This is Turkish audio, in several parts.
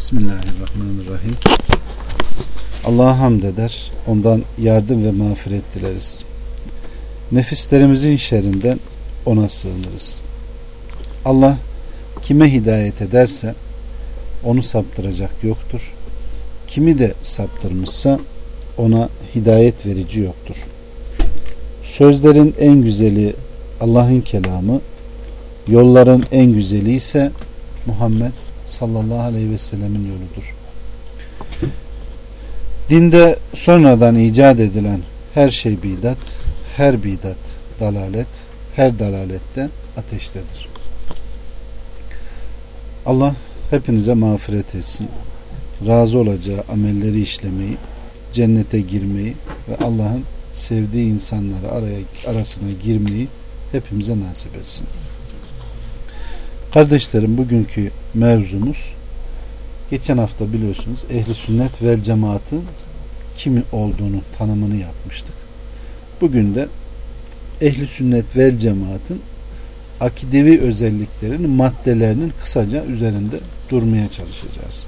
Bismillahirrahmanirrahim. Allah'a hamd eder, ondan yardım ve mağfiret dileriz. Nefislerimizin şerrinden ona sığınırız. Allah kime hidayet ederse onu saptıracak yoktur. Kimi de saptırmışsa ona hidayet verici yoktur. Sözlerin en güzeli Allah'ın kelamı, yolların en güzeli ise Muhammed sallallahu aleyhi ve sellemin yoludur. Dinde sonradan icat edilen her şey bidat, her bidat dalalet, her dalalette ateştedir. Allah hepinize mağfiret etsin. Razı olacağı amelleri işlemeyi, cennete girmeyi ve Allah'ın sevdiği insanları arasına girmeyi hepimize nasip etsin. Kardeşlerim, bugünkü mevzumuz, geçen hafta biliyorsunuz ehli sünnet vel cemaatın kimi olduğunu tanımını yapmıştık. Bugün de ehli sünnet vel cemaatın akidevi özelliklerinin, maddelerinin kısaca üzerinde durmaya çalışacağız.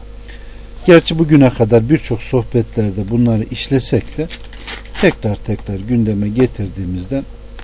Gerçi bugüne kadar birçok sohbetlerde bunları işlesek de tekrar gündeme getirdiğimizde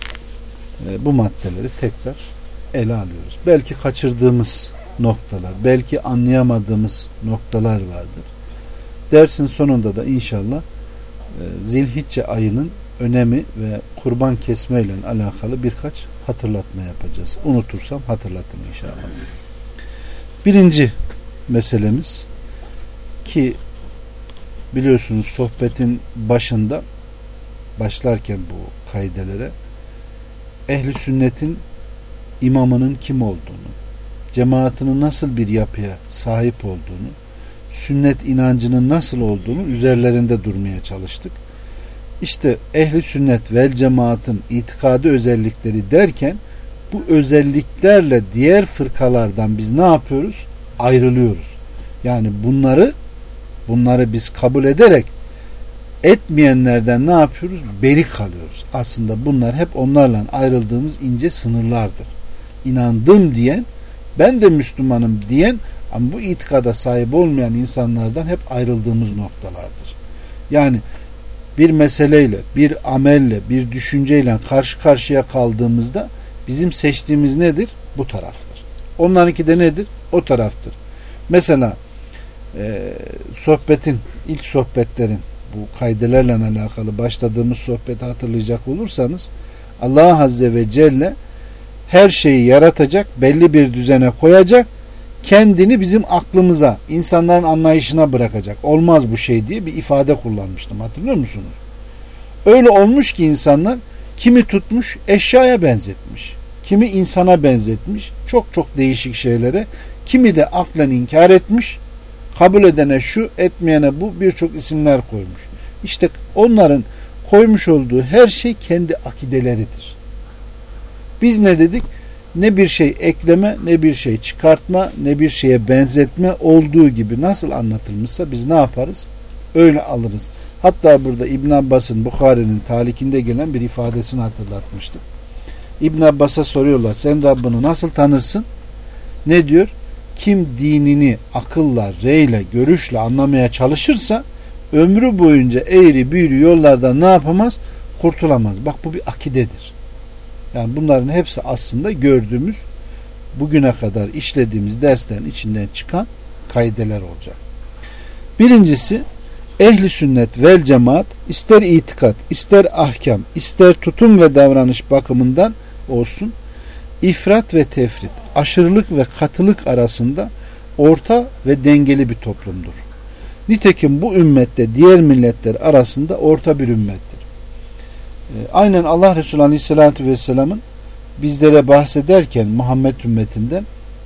bu maddeleri tekrar ele alıyoruz. Belki kaçırdığımız noktalar, belki anlayamadığımız noktalar vardır. Dersin sonunda da inşallah Zilhicce ayının önemi ve kurban kesme ile alakalı birkaç hatırlatma yapacağız. Unutursam hatırlatın inşallah. Birinci meselemiz, ki biliyorsunuz sohbetin başında başlarken bu kaidelere ehli sünnetin imamının kim olduğunu, cemaatinin nasıl bir yapıya sahip olduğunu, sünnet inancının nasıl olduğunu üzerlerinde durmaya çalıştık. İşte ehli sünnet vel cemaatın itikadi özellikleri derken bu özelliklerle diğer fırkalardan biz ne yapıyoruz? Ayrılıyoruz. Yani bunları biz kabul ederek etmeyenlerden ne yapıyoruz? Beri kalıyoruz. Aslında bunlar hep onlarla ayrıldığımız ince sınırlardır. İnandım diyen, ben de Müslümanım diyen ama bu itikada sahip olmayan insanlardan hep ayrıldığımız noktalardır. Yani bir meseleyle, bir amelle, bir düşünceyle karşı karşıya kaldığımızda bizim seçtiğimiz nedir? Bu taraftır. Onlarınki de nedir? O taraftır. Mesela ilk sohbetlerin bu kaidelerle alakalı başladığımız sohbeti hatırlayacak olursanız, Allah Azze ve Celle her şeyi yaratacak, belli bir düzene koyacak, kendini bizim aklımıza, insanların anlayışına bırakacak. Olmaz bu şey diye bir ifade kullanmıştım. Hatırlıyor musunuz? Öyle olmuş ki insanlar kimi tutmuş eşyaya benzetmiş, kimi insana benzetmiş, çok değişik şeylere, kimi de aklen inkar etmiş, kabul edene şu, etmeyene bu, birçok isimler koymuş. İşte onların koymuş olduğu her şey kendi akideleridir. Biz ne dedik? Ne bir şey ekleme, ne bir şey çıkartma, ne bir şeye benzetme, olduğu gibi nasıl anlatılmışsa biz ne yaparız? Öyle alırız. Hatta burada İbn Abbas'ın Bukhari'nin talikinde gelen bir ifadesini hatırlatmıştık. İbn Abbas'a soruyorlar, sen Rabbini nasıl tanırsın? Ne diyor? Kim dinini akılla, reyle, görüşle anlamaya çalışırsa ömrü boyunca eğri büğrü yollardan ne yapamaz? Kurtulamaz. Bak, bu bir akidedir. Yani bunların hepsi aslında gördüğümüz, bugüne kadar işlediğimiz derslerin içinden çıkan kaideler olacak. Birincisi, ehli sünnet vel cemaat ister itikat, ister ahkam, ister tutum ve davranış bakımından olsun, ifrat ve tefrit, aşırılık ve katılık arasında orta ve dengeli bir toplumdur. Nitekim bu ümmette diğer milletler arasında orta bir ümmettir. Aynen Allah Resulü Aleyhisselatü Vesselam'ın bizlere bahsederken Muhammed ümmetinden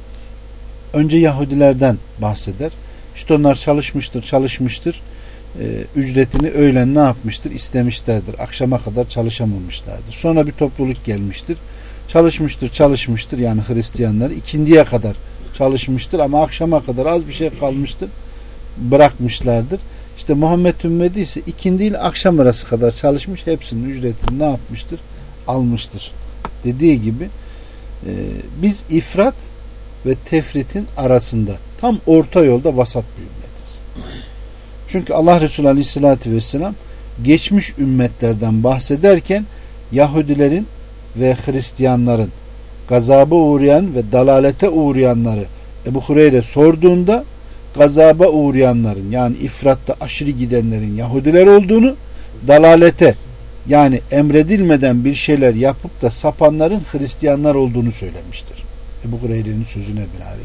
önce Yahudilerden bahseder. İşte onlar çalışmıştır. Ücretini öğlen ne yapmıştır? İstemişlerdir. Akşama kadar çalışamamışlardır. Sonra bir topluluk gelmiştir. Çalışmıştır. Yani Hristiyanlar ikindiye kadar çalışmıştır ama akşama kadar az bir şey kalmıştır. Bırakmışlardır. İşte Muhammed ümmeti ise ikindi ile akşam arası kadar çalışmış, hepsinin ücretini ne yapmıştır? Almıştır. Dediği gibi biz ifrat ve tefritin arasında Tam orta yolda vasat bir ümmetiz. Çünkü Allah Resulü Aleyhisselatü Vesselam geçmiş ümmetlerden bahsederken Yahudilerin ve Hristiyanların gazaba uğrayan ve dalalete uğrayanları Ebu Hureyre sorduğunda gazaba uğrayanların yani ifratta aşırı gidenlerin Yahudiler olduğunu, dalalete yani emredilmeden bir şeyler yapıp da sapanların Hristiyanlar olduğunu söylemiştir. Ebu Hureyre'nin sözüne binaen.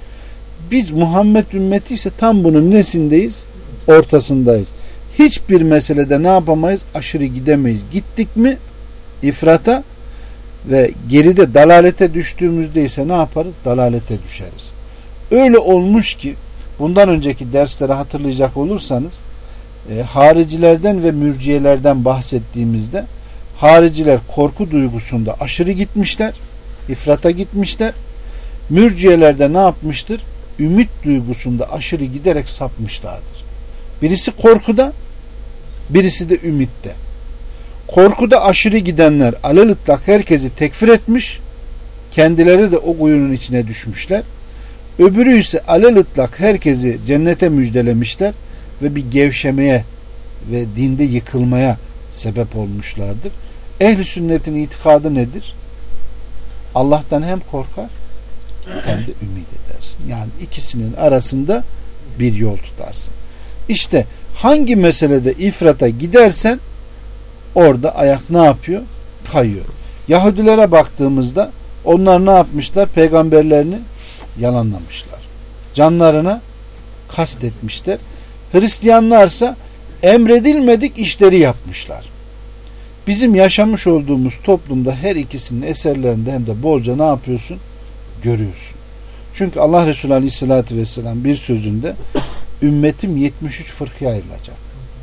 Biz Muhammed ümmeti ise tam bunun nesindeyiz? Ortasındayız. Hiçbir meselede ne yapamayız? Aşırı gidemeyiz. Gittik mi ifrata ve geride dalalete düştüğümüzde ise ne yaparız? Dalalete düşeriz. Öyle olmuş ki bundan önceki dersleri hatırlayacak olursanız haricilerden ve mürciyelerden bahsettiğimizde hariciler korku duygusunda aşırı gitmişler, ifrata gitmişler. Mürciyeler de ne yapmıştır? Ümit duygusunda aşırı giderek sapmışlardır. Birisi korkuda, birisi de ümitte. Korkuda aşırı gidenler alelütlak herkesi tekfir etmiş, kendileri de o kuyunun içine düşmüşler. Öbürü ise alelütlak herkesi cennete müjdelemişler ve bir gevşemeye ve dinde yıkılmaya sebep olmuşlardır. Ehl-i sünnetin itikadı nedir? Allah'tan hem korkar hem de ümit edersin. Yani ikisinin arasında bir yol tutarsın. İşte hangi meselede ifrata gidersen orada ayak ne yapıyor? Kayıyor. Yahudilere baktığımızda onlar ne yapmışlar? Peygamberlerini yalanlamışlar. Canlarına kastetmişler. Hristiyanlarsa emredilmedik işleri yapmışlar. Bizim yaşamış olduğumuz toplumda her ikisinin eserlerinde hem de bolca ne yapıyorsun? Görüyorsun. Çünkü Allah Resulü Aleyhisselatü Vesselam bir sözünde ümmetim 73 fırkaya ayrılacak.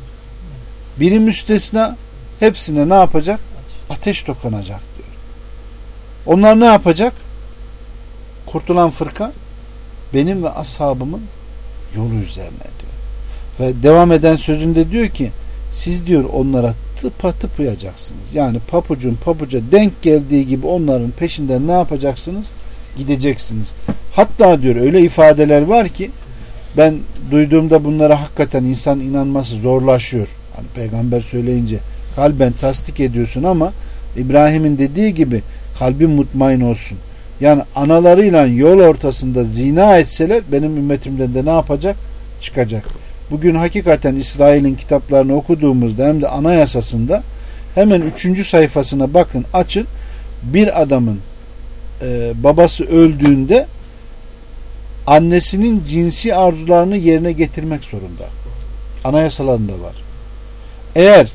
Biri müstesna, hepsine ne yapacak? Ateş dokunacak diyor. Onlar ne yapacak? Kurtulan fırka benim ve ashabımın yolu üzerine diyor. Ve devam eden sözünde diyor ki siz diyor onlara tıpatıp uyacaksınız. Yani papucun papuca denk geldiği gibi onların peşinden ne yapacaksınız? Gideceksiniz. Hatta diyor öyle ifadeler var ki ben duyduğumda bunlara hakikaten insan inanması zorlaşıyor. Hani peygamber söyleyince kalben tasdik ediyorsun ama İbrahim'in dediği gibi kalbin mutmain olsun. Yani analarıyla yol ortasında zina etseler benim ümmetimden de ne yapacak? Çıkacak. Bugün hakikaten İsrail'in kitaplarını okuduğumuzda hem de anayasasında hemen 3. sayfasına bakın, açın. Bir adamın babası öldüğünde annesinin cinsi arzularını yerine getirmek zorunda. Anayasalarında var. Eğer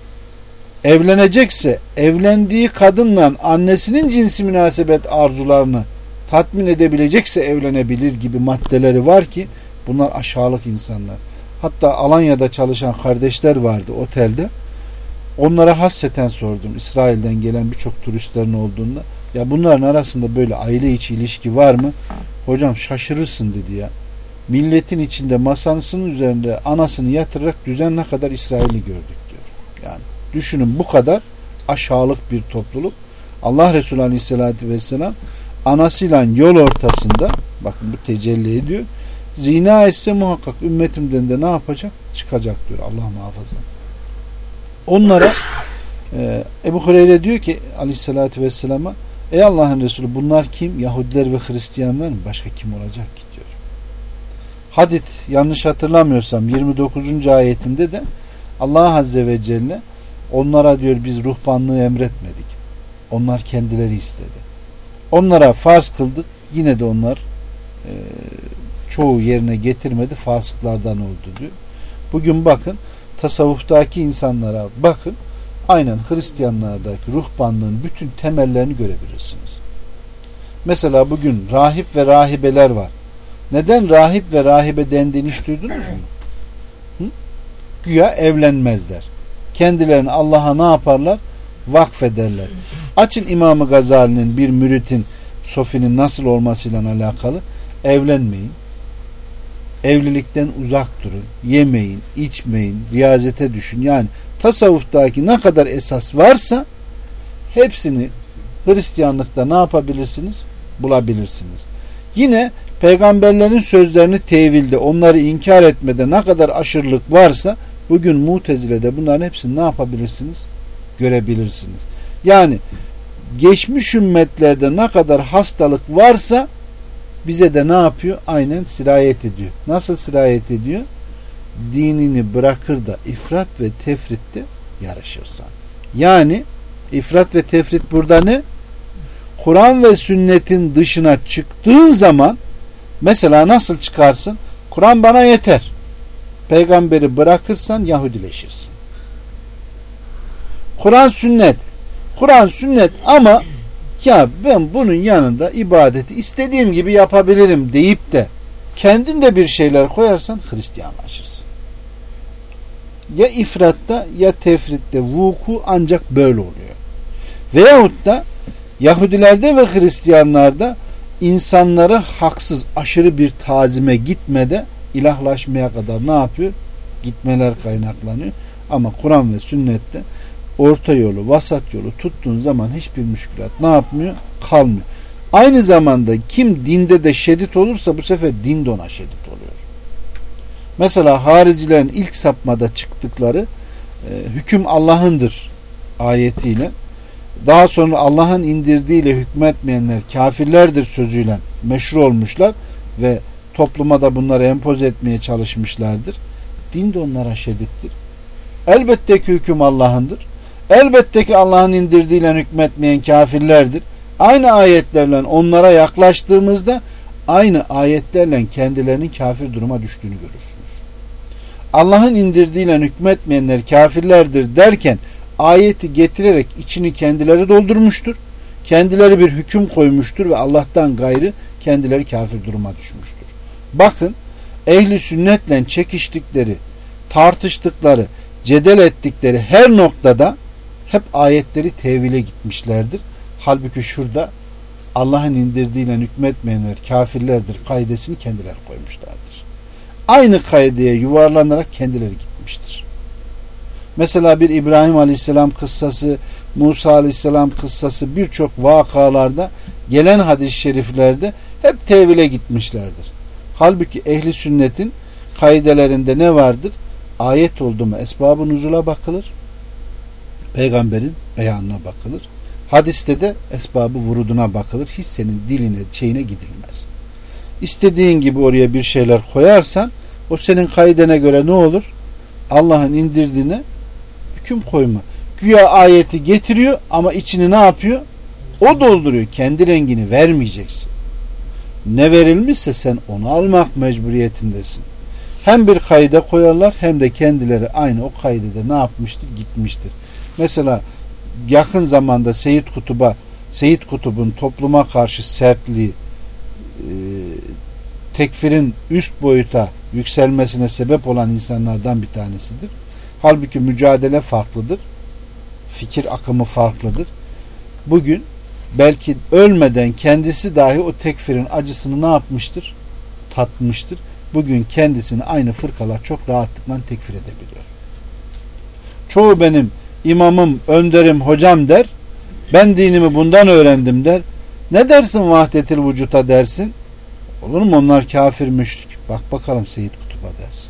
evlenecekse evlendiği kadınla annesinin cinsi münasebet arzularını tatmin edebilecekse evlenebilir gibi maddeleri var ki bunlar aşağılık insanlar. Hatta Alanya'da çalışan kardeşler vardı otelde. Onlara hasreten sordum. İsrail'den gelen birçok turistlerin olduğunda. Ya bunların arasında böyle aile içi ilişki var mı? Hocam şaşırırsın dedi ya. Milletin içinde masasının üzerinde anasını yatırarak düzenine kadar İsrail'i gördük diyor. Yani düşünün bu kadar aşağılık bir topluluk. Allah Resulü Aleyhisselatü Vesselam anasıyla yol ortasında bakın bu tecelli ediyor. Zina etse muhakkak ümmetimden de ne yapacak? Çıkacak diyor. Allah muhafaza. Onlara Ebu Hureyre diyor ki Aleyhisselatü Vesselam'a ey Allah'ın Resulü bunlar kim? Yahudiler ve Hristiyanlar mı? Başka kim olacak ki diyor. Hadid yanlış hatırlamıyorsam 29. ayetinde de Allah Azze ve Celle onlara diyor biz ruhbanlığı emretmedik. Onlar kendileri istedi. Onlara farz kıldık. Yine de onlar çoğu yerine getirmedi. Fasıklardan oldu diyor. Bugün bakın tasavvuftaki insanlara bakın. Aynen Hristiyanlardaki ruhbanlığın bütün temellerini görebilirsiniz. Mesela bugün rahip ve rahibeler var. Neden rahip ve rahibe dendiğini hiç duydunuz mu? Hı? Güya evlenmezler. Kendilerini Allah'a ne yaparlar? Vakfederler. Açın İmam-ı Gazali'nin bir müritin sofinin nasıl olmasıyla alakalı. Evlenmeyin. Evlilikten uzak durun. Yemeyin, içmeyin, riyazete düşün. Yani tasavvuftaki ne kadar esas varsa hepsini Hristiyanlıkta ne yapabilirsiniz? Bulabilirsiniz. Yine peygamberlerin sözlerini tevilde, onları inkar etmede ne kadar aşırılık varsa bugün Mutezile'de bunların hepsini ne yapabilirsiniz? Görebilirsiniz. Yani geçmiş ümmetlerde ne kadar hastalık varsa bize de ne yapıyor? Aynen sirayet ediyor. Nasıl sirayet ediyor? Dinini bırakır da ifrat ve tefritte yarışırsan. Yani ifrat ve tefrit burada ne? Kur'an ve sünnetin dışına çıktığın zaman mesela nasıl çıkarsın? Kur'an bana yeter. Peygamberi bırakırsan Yahudileşirsin. Kur'an sünnet ama ya ben bunun yanında ibadeti istediğim gibi yapabilirim deyip de kendin de bir şeyler koyarsan Hristiyanlaşırsın. Ya ifratta ya tefritte vuku ancak böyle oluyor. Veyahut da Yahudilerde ve Hristiyanlarda insanları haksız aşırı bir tazime gitmede ilahlaşmaya kadar ne yapıyor? Gitmeler kaynaklanıyor. Ama Kur'an ve sünnette orta yolu, vasat yolu tuttuğun zaman hiçbir müşkülat ne yapmıyor? Kalmıyor. Aynı zamanda kim dinde de şedid olursa bu sefer din de ona şedid oluyor. Mesela haricilerin ilk sapmada çıktıkları hüküm Allah'ındır ayetiyle, daha sonra Allah'ın indirdiğiyle hükmetmeyenler kafirlerdir sözüyle meşru olmuşlar ve topluma da bunları empoze etmeye çalışmışlardır. Din de onlara şedittir. Elbette ki hüküm Allah'ındır. Elbette ki Allah'ın indirdiğiyle hükmetmeyen kafirlerdir. Aynı ayetlerle onlara yaklaştığımızda aynı ayetlerle kendilerinin kafir duruma düştüğünü görürsünüz. Allah'ın indirdiğiyle hükmetmeyenler kafirlerdir derken ayeti getirerek içini kendileri doldurmuştur. Kendileri bir hüküm koymuştur ve Allah'tan gayrı kendileri kafir duruma düşmüştür. Bakın ehli sünnetle çekiştikleri, tartıştıkları, cedel ettikleri her noktada hep ayetleri tevile gitmişlerdir. Halbuki şurada Allah'ın indirdiğiyle hükmetmeyenler kafirlerdir kaidesini kendileri koymuşlardır. Aynı kaideye yuvarlanarak kendileri gitmiştir. Mesela bir İbrahim Aleyhisselam kıssası, Musa Aleyhisselam kıssası birçok vakalarda gelen hadis-i şeriflerde hep tevile gitmişlerdir. Halbuki ehli sünnetin kaidelerinde ne vardır? Ayet oldu mu esbab-ı nuzula bakılır. Peygamberin beyanına bakılır. Hadiste de esbab-ı vuruduna bakılır. Hiç senin diline, şeyine gidilmez. İstediğin gibi oraya bir şeyler koyarsan o senin kaidene göre ne olur? Allah'ın indirdiğine hüküm koyma. Güya ayeti getiriyor ama içini ne yapıyor? O dolduruyor. Kendi rengini vermeyeceksin. Ne verilmişse sen onu almak mecburiyetindesin. Hem bir kaide koyarlar hem de kendileri aynı o kaidede ne yapmıştır? Gitmiştir. Mesela yakın zamanda Seyyid Kutub'un topluma karşı sertliği tekfirin üst boyuta yükselmesine sebep olan insanlardan bir tanesidir. Halbuki mücadele farklıdır. Fikir akımı farklıdır. Bugün belki ölmeden kendisi dahi o tekfirin acısını ne yapmıştır? Tatmıştır. Bugün kendisini aynı fırkalar çok rahatlıkla tekfir edebiliyor. Çoğu benim imamım, önderim, hocam der. Ben dinimi bundan öğrendim der. Ne dersin vahdetil vücuta dersin. Olur mu onlar kafir müşrik. Bak bakalım Seyyid Kutub'a dersin.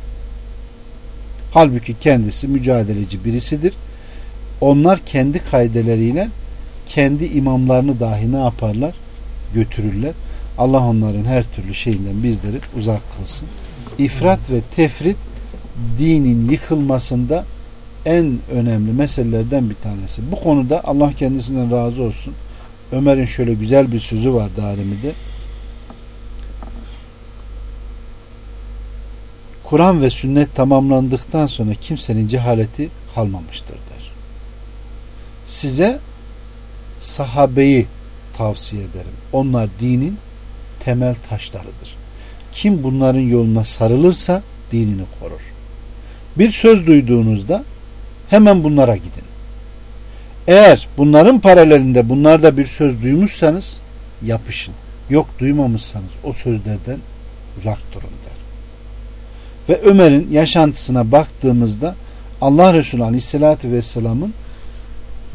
Halbuki kendisi mücadeleci birisidir. Onlar kendi kaideleriyle kendi imamlarını dahi ne yaparlar? Götürürler. Allah onların her türlü şeyinden bizleri uzak kılsın. İfrat ve tefrit dinin yıkılmasında en önemli meselelerden bir tanesi. Bu konuda Allah kendisinden razı olsun. Ömer'in şöyle güzel bir sözü var Darimi'de. Kur'an ve sünnet tamamlandıktan sonra kimsenin cehaleti kalmamıştır der. Size sahabeyi tavsiye ederim. Onlar dinin temel taşlarıdır. Kim bunların yoluna sarılırsa dinini korur. Bir söz duyduğunuzda hemen bunlara gidin. Eğer bunların paralelinde bunlarda bir söz duymuşsanız yapışın. Yok duymamışsanız o sözlerden uzak durun der. Ve Ömer'in yaşantısına baktığımızda Allah Resulü Aleyhisselatü Vesselam'ın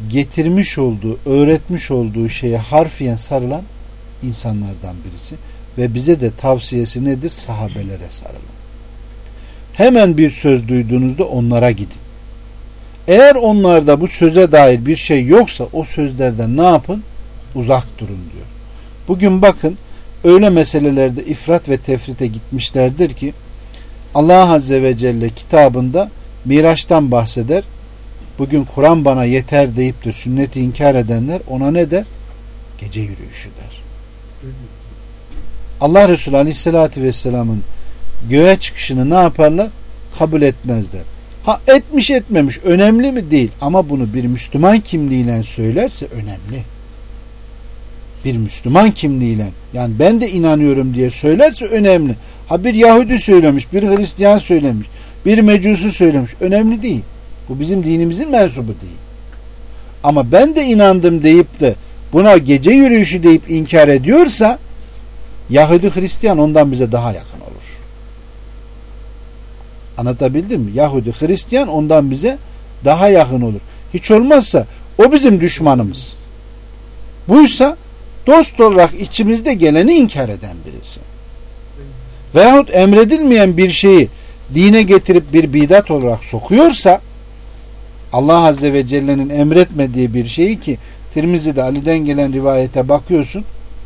getirmiş olduğu, öğretmiş olduğu şeye harfiyen sarılan insanlardan birisi. ve bize de tavsiyesi nedir? Sahabelere sarılın. Hemen bir söz duyduğunuzda onlara gidin. Eğer onlarda bu söze dair bir şey yoksa o sözlerden ne yapın? Uzak durun diyor. Bugün bakın öyle meselelerde ifrat ve tefrite gitmişlerdir ki Allah Azze ve Celle kitabında Miraç'tan bahseder. Bugün Kur'an bana yeter deyip de sünneti inkar edenler ona ne der? Gece yürüyüşü der. Allah Resulü Aleyhisselatü Vesselam'ın göğe çıkışını ne yaparlar? Kabul etmezler. Ha etmiş etmemiş önemli mi? Değil. Ama bunu bir Müslüman kimliğiyle söylerse önemli. Bir Müslüman kimliğiyle yani ben de inanıyorum diye söylerse önemli. Ha bir Yahudi söylemiş, bir Hristiyan söylemiş, bir Mecusi söylemiş. Önemli değil. Bu bizim dinimizin mensubu değil. Ama ben de inandım deyip de buna gece yürüyüşü deyip inkar ediyorsa Yahudi Hristiyan ondan bize daha yakın olur. Anlatabildim mi? Yahudi Hristiyan ondan bize daha yakın olur. Hiç olmazsa o bizim düşmanımız. Buysa dost olarak içimizde geleni inkar eden birisi. Veyahut emredilmeyen bir şeyi dine getirip bir bidat olarak sokuyorsa Allah Azze ve Celle'nin emretmediği bir şeyi ki Tirmizi'de Ali'den gelen rivayete bakıyorsun.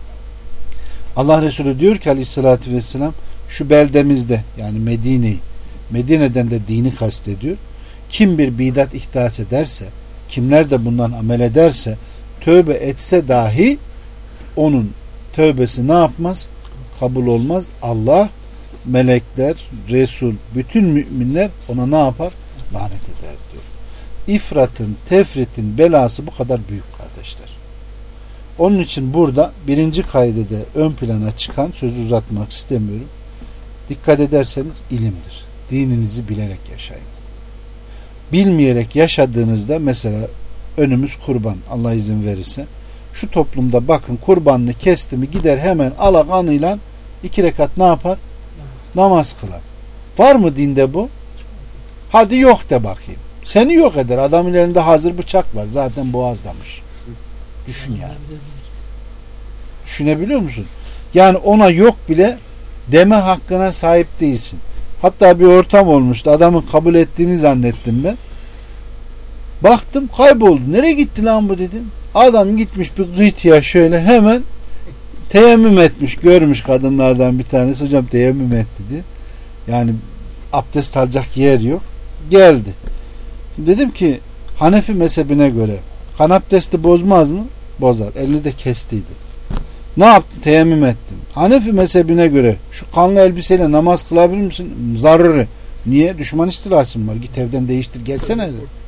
Allah Resulü diyor ki Aleyhisselatü Vesselam şu beldemizde yani Medine'den de dini kastediyor. Kim bir bidat ihdas ederse, kimler de bundan amel ederse, tövbe etse dahi onun tövbesi ne yapmaz? Kabul olmaz. Allah, melekler, Resul, bütün müminler ona ne yapar? Lanet eder diyor. İfratın, tefritin belası bu kadar büyük kardeşler. Onun için burada birinci kaydede ön plana çıkan, sözü uzatmak istemiyorum. Dikkat ederseniz ilimdir. Dininizi bilerek yaşayın. Bilmeyerek yaşadığınızda mesela önümüz kurban Allah izin verirse şu toplumda bakın kurbanını kesti mi gider hemen ala kanıyla 2 rekat ne yapar? Namaz kılar. Var mı dinde bu? Hadi yok de bakayım. Seni yok eder. Adamın elinde hazır bıçak var. Zaten boğazlamış. Düşün yani. Düşünebiliyor musun? Yani ona yok bile deme hakkına sahip değilsin. Hatta bir ortam olmuştu. Adamın kabul ettiğini zannettim ben. Baktım kayboldu. Nereye gitti lan bu dedim. Adam gitmiş bir gıytıya şöyle hemen teyemmüm etmiş. Görmüş kadınlardan bir tanesi. Hocam teyemmüm etti diye. Yani abdest alacak yer yok. Geldi. Dedim ki Hanefi mezhebine göre kan abdesti bozmaz mı? Bozar. Elini de kestiydi. Ne yaptın? Teyemmüm ettim. Hanefi mezhebine göre şu kanlı elbiseyle namaz kılabilir misin? Zararı. Niye? Düşman istilası var. Git evden değiştir. Gelsene.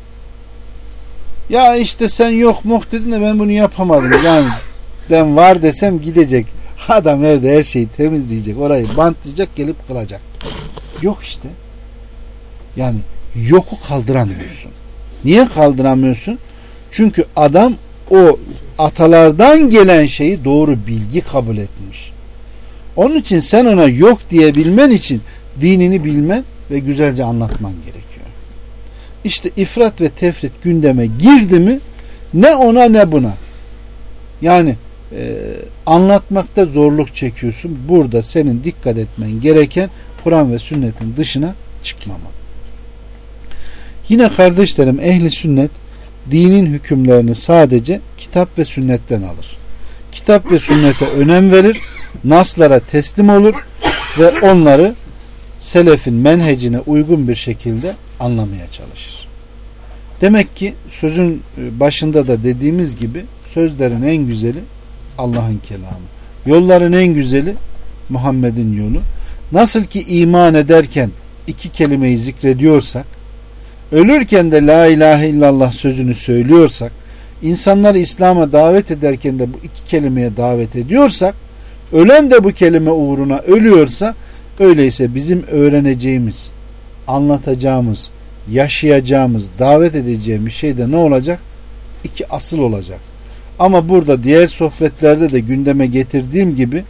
Ya işte sen yok mok dedin de ben bunu yapamadım. Yani ben var desem gidecek. Adam evde her şeyi temizleyecek. Orayı bantlayacak gelip kılacak. Yok işte. Yani yoku kaldıramıyorsun. Niye kaldıramıyorsun? Çünkü adam o atalardan gelen şeyi doğru bilgi kabul etmiş. Onun için sen ona yok diyebilmen için dinini bilmen ve güzelce anlatman gerekiyor. İşte ifrat ve tefrit gündeme girdi mi ne ona ne buna. Yani anlatmakta zorluk çekiyorsun. Burada senin dikkat etmen gereken Kur'an ve sünnetin dışına çıkmama. Yine kardeşlerim ehli sünnet dinin hükümlerini sadece kitap ve sünnetten alır. Kitap ve sünnete önem verir, naslara teslim olur ve onları selefin menhecine uygun bir şekilde anlamaya çalışır. Demek ki sözün başında da dediğimiz gibi sözlerin en güzeli Allah'ın kelamı. Yolların en güzeli Muhammed'in yolu. Nasıl ki iman ederken 2 kelimeyi zikrediyorsak, ölürken de la ilahe illallah sözünü söylüyorsak, insanları İslam'a davet ederken de bu 2 kelimeye davet ediyorsak, ölen de bu kelime uğruna ölüyorsa, öyleyse bizim öğreneceğimiz, anlatacağımız, yaşayacağımız, davet edeceğimiz şey de ne olacak? 2 asıl olacak. Ama burada diğer sohbetlerde de gündeme getirdiğim gibi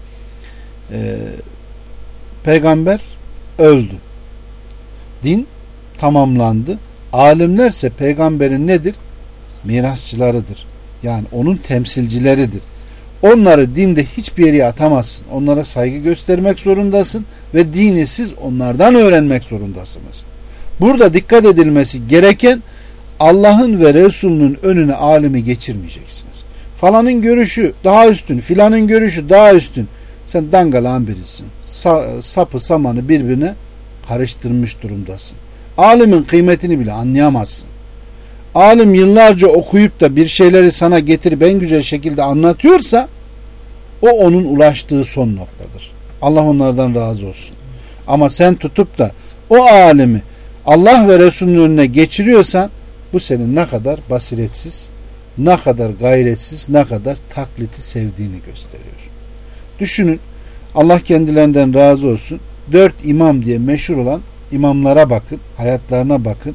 peygamber öldü. Din tamamlandı. Alimlerse peygamberin nedir? Mirasçılarıdır. Yani onun temsilcileridir. onları dinde hiçbir yere atamazsın. Onlara saygı göstermek zorundasın ve dini siz onlardan öğrenmek zorundasınız. Burada dikkat edilmesi gereken, Allah'ın ve Resulünün önüne alimi geçirmeyeceksiniz. Falanın görüşü daha üstün, filanın görüşü daha üstün. Sen dangalağın birisin. Sapı samanı birbirine karıştırmış durumdasın. Alimin kıymetini bile anlayamazsın. Alim yıllarca okuyup da bir şeyleri sana getirip en güzel şekilde anlatıyorsa, o onun ulaştığı son noktadır. Allah onlardan razı olsun. Ama sen tutup da o alimi Allah ve Resulünün önüne geçiriyorsan, bu senin ne kadar basiretsiz, ne kadar gayretsiz, ne kadar taklidi sevdiğini gösteriyor. Düşünün, Allah kendilerinden razı olsun. 4 imam diye meşhur olan imamlara bakın, hayatlarına bakın.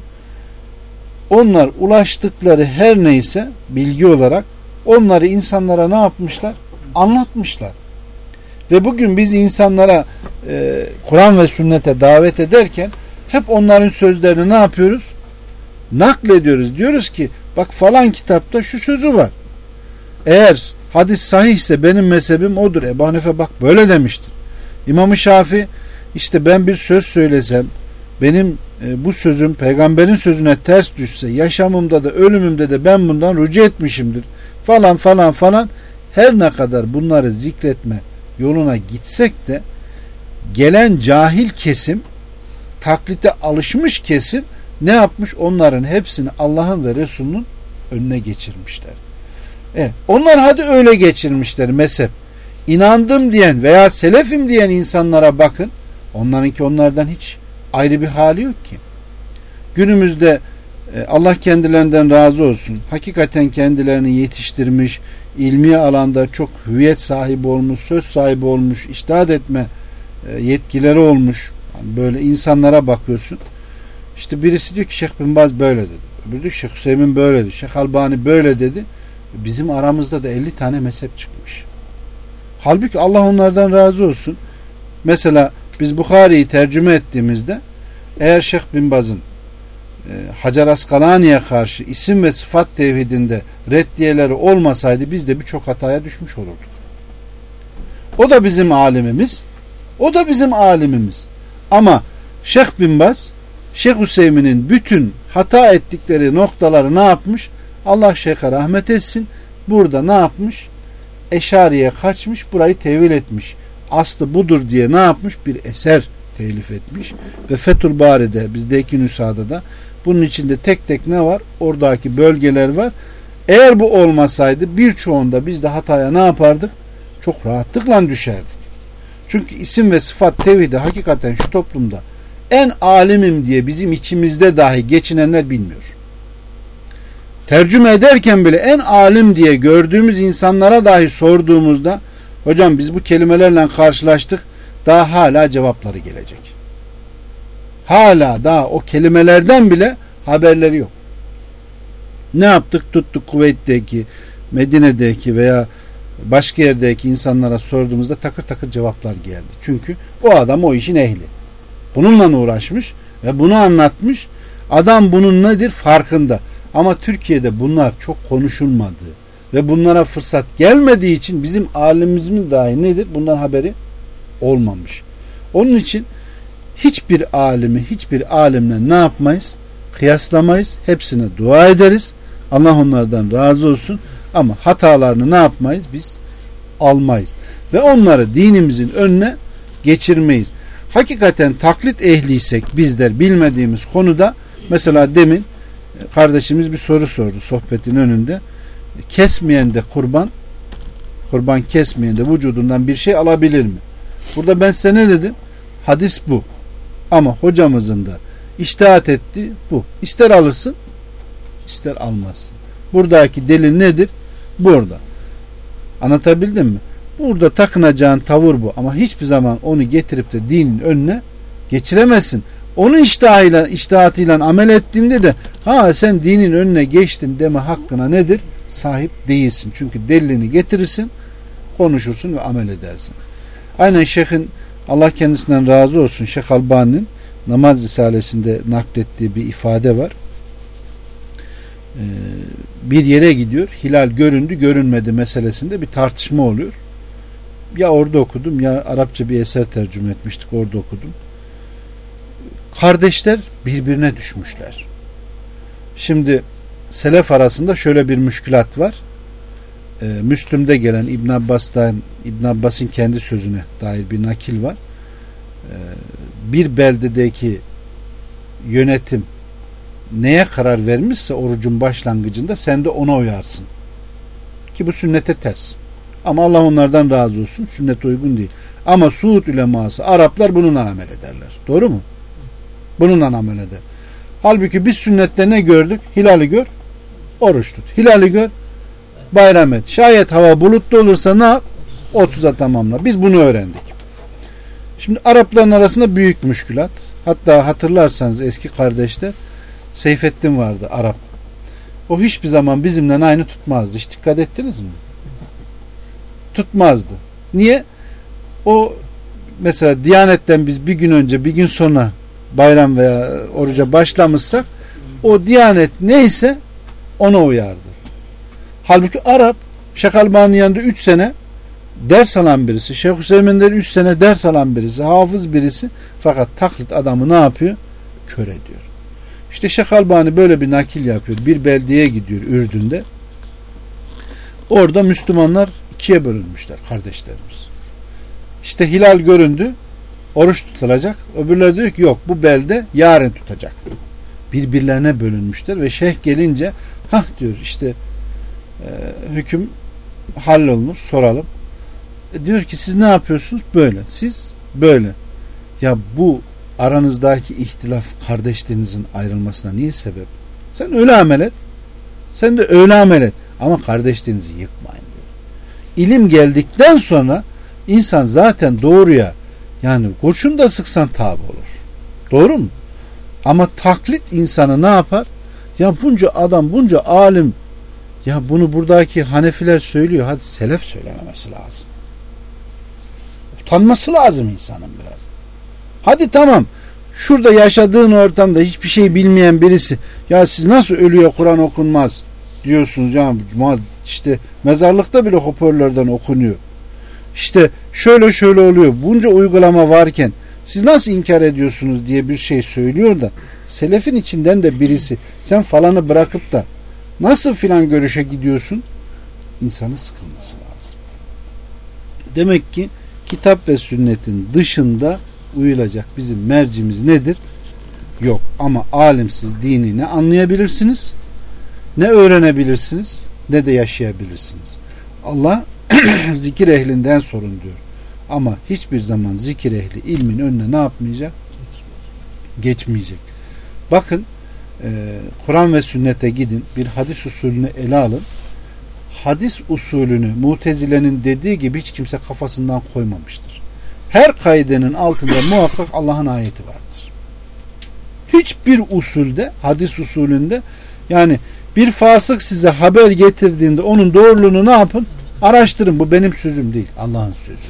Onlar ulaştıkları her neyse bilgi olarak onları insanlara ne yapmışlar? Anlatmışlar. Ve bugün biz insanlara Kur'an ve sünnete davet ederken hep onların sözlerini ne yapıyoruz? Naklediyoruz. Diyoruz ki bak falan kitapta şu sözü var. Eğer hadis sahihse benim mezhebim odur. Ebu Hanife bak böyle demiştir. İmam-ı Şafii işte ben bir söz söylesem, benim bu sözüm peygamberin sözüne ters düşse, yaşamımda da ölümümde de ben bundan rücu etmişimdir. Falan falan falan. Her ne kadar bunları zikretme yoluna gitsek de gelen cahil kesim, taklite alışmış kesim ne yapmış? Onların hepsini Allah'ın ve Resulünün önüne geçirmişler. Onlar hadi öyle geçirmişler mezhep. İnandım diyen veya selefim diyen insanlara bakın. Onlarınki onlardan hiç ayrı bir hali yok ki. Günümüzde Allah kendilerinden razı olsun. Hakikaten kendilerini yetiştirmiş, ilmi alanda çok hüviyet sahibi olmuş, söz sahibi olmuş, içtihat etme yetkileri olmuş. Yani böyle insanlara bakıyorsun. İşte birisi diyor ki Şeyh Bin Baz böyle dedi. Öbürü diyor ki Şeyh Hüseyin böyle dedi. Şeyh Albani böyle dedi. Bizim aramızda da 50 tane mezhep çıkmış. Halbuki Allah onlardan razı olsun. Mesela biz Bukhari'yi tercüme ettiğimizde eğer Şeyh Bin Baz'ın Hacer Askalani'ye karşı isim ve sıfat tevhidinde reddiyeleri olmasaydı biz de birçok hataya düşmüş olurduk. O da bizim alimimiz. O da bizim alimimiz. Ama Şeyh Bin Baz, Şeyh Hüseyin'in bütün hata ettikleri noktaları ne yapmış? Allah Şeyh'e rahmet etsin. Burada ne yapmış? Eşariye kaçmış, burayı tevil etmiş. Aslı budur diye ne yapmış? Bir eser telif etmiş. Ve Fethül Bari'de, bizdeki nüshada da bunun içinde tek tek ne var? Oradaki bölgeler var. Eğer bu olmasaydı birçoğunda biz de hataya ne yapardık? Çok rahatlıkla düşerdik. Çünkü isim ve sıfat tevhidi hakikaten şu toplumda en alimim diye bizim içimizde dahi geçinenler bilmiyor. Tercüme ederken bile en alim diye gördüğümüz insanlara dahi sorduğumuzda hocam biz bu kelimelerle karşılaştık, daha hala cevapları gelecek. Hala daha o kelimelerden bile haberleri yok. Ne yaptık? Tuttuk Kuveyt'teki, Medine'deki veya başka yerdeki insanlara sorduğumuzda takır takır cevaplar geldi. Çünkü o adam o işin ehli. Bununla uğraşmış ve bunu anlatmış. Adam bunun nedir? Farkında. Ama Türkiye'de bunlar çok konuşulmadığı ve bunlara fırsat gelmediği için bizim alimimizin dahi nedir? Bundan haberi olmamış. Onun için hiçbir alimi, hiçbir alimle ne yapmayız? Kıyaslamayız. Hepsine dua ederiz. Allah onlardan razı olsun. Ama hatalarını ne yapmayız? Biz almayız. Ve onları dinimizin önüne geçirmeyiz. Hakikaten taklit ehliysek bizler bilmediğimiz konuda, mesela demin kardeşimiz bir soru sordu sohbetin önünde. Kesmeyen de kurban kesmeyen de vücudundan bir şey alabilir mi? Burada ben size ne dedim? Hadis bu. Ama hocamızın da içtihat etti bu. İster alırsın, ister almazsın. Buradaki delil nedir? Burada. Anlatabildim mi? Burada takınacağın tavır bu. Ama hiçbir zaman onu getirip de dinin önüne geçiremezsin. Onun içtihatıyla amel ettiğinde de sen dinin önüne geçtin deme hakkına nedir? Sahip değilsin. Çünkü delilini getirirsin, konuşursun ve amel edersin. Aynen Şeyh'in, Allah kendisinden razı olsun, Şeyh Albani'nin Namaz Risalesi'nde naklettiği bir ifade var. bir yere gidiyor. Hilal göründü görünmedi meselesinde bir tartışma oluyor. Ya orada okudum ya Arapça bir eser tercüme etmiştik, orada okudum. Kardeşler birbirine düşmüşler. Şimdi selef arasında şöyle bir müşkülat var. Müslüm'de gelen İbn Abbas'ın kendi sözüne dair bir nakil var. Bir beldedeki yönetim neye karar vermişse orucun başlangıcında sen de ona uyarsın. Ki bu sünnete ters. Ama Allah onlardan razı olsun. Sünnete uygun değil. Ama Suud uleması, Araplar bununla amel ederler. Doğru mu? Bununla amel eder. Halbuki biz sünnette ne gördük? Hilali gör, oruç tut. Hilali gör, bayram et. Şayet hava bulutlu olursa ne yap? 30'a tamamla. Biz bunu öğrendik. Şimdi Arapların arasında büyük müşkülat. Hatta hatırlarsanız eski kardeşler, Seyfettin vardı Arap. O hiçbir zaman bizimle aynı tutmazdı. Hiç dikkat ettiniz mi? Tutmazdı. Niye? O mesela Diyanet'ten biz bir gün önce bir gün sonra bayram veya oruca başlamışsak o Diyanet neyse ona uyardı. Halbuki Arap Şeyh Albani'nin yanında 3 sene ders alan birisi, Şeyh Hüseyin'den 3 sene ders alan birisi, hafız birisi, fakat taklit adamı ne yapıyor? Kör ediyor. İşte Şeyh Albani böyle bir nakil yapıyor. Bir beldeye gidiyor Ürdün'de. Orada Müslümanlar ikiye bölünmüşler, kardeşlerimiz. İşte hilal göründü, oruç tutulacak. Öbürleri diyor ki yok, bu belde yarın tutacak. Birbirlerine bölünmüşler ve şeyh gelince diyor işte hüküm hallolunur, soralım. Diyor ki siz ne yapıyorsunuz? Böyle. Siz böyle. Ya bu aranızdaki ihtilaf kardeşlerinizin ayrılmasına niye sebep? Sen öyle amel et. Sen de öyle amel et. Ama kardeşlerinizi yıkmayın diyor. İlim geldikten sonra insan zaten doğruya, yani kurşun da sıksan tabi olur. Doğru mu? Ama taklit insanı ne yapar? Ya bunca adam, bunca alim, ya bunu buradaki Hanefiler söylüyor. Hadi selef söylememesi lazım. Utanması lazım insanın biraz. Hadi tamam. Şurada yaşadığın ortamda hiçbir şey bilmeyen birisi, ya siz nasıl ölüye Kur'an okunmaz diyorsunuz ya, işte mezarlıkta bile hoparlörden okunuyor. İşte şöyle şöyle oluyor. Bunca uygulama varken siz nasıl inkar ediyorsunuz diye bir şey söylüyor da selefin içinden de birisi sen falanı bırakıp da nasıl filan görüşe gidiyorsun? İnsanın sıkılması lazım. Demek ki kitap ve sünnetin dışında uyulacak bizim mercimiz nedir? Yok. Ama alimsiz dini ne anlayabilirsiniz, ne öğrenebilirsiniz, ne de yaşayabilirsiniz. Allah zikir ehlinden sorun diyor. Ama hiçbir zaman zikir ehli ilmin önüne ne yapmayacak? Geçmeyecek. Bakın Kur'an ve sünnete gidin, bir hadis usulünü ele alın. Hadis usulünü Mutezile'nin dediği gibi hiç kimse kafasından koymamıştır. Her kaidenin altında muhakkak Allah'ın ayeti vardır. Hiçbir usulde, hadis usulünde, yani bir fasık size haber getirdiğinde onun doğruluğunu ne yapın? Araştırın. Bu benim sözüm değil, Allah'ın sözü.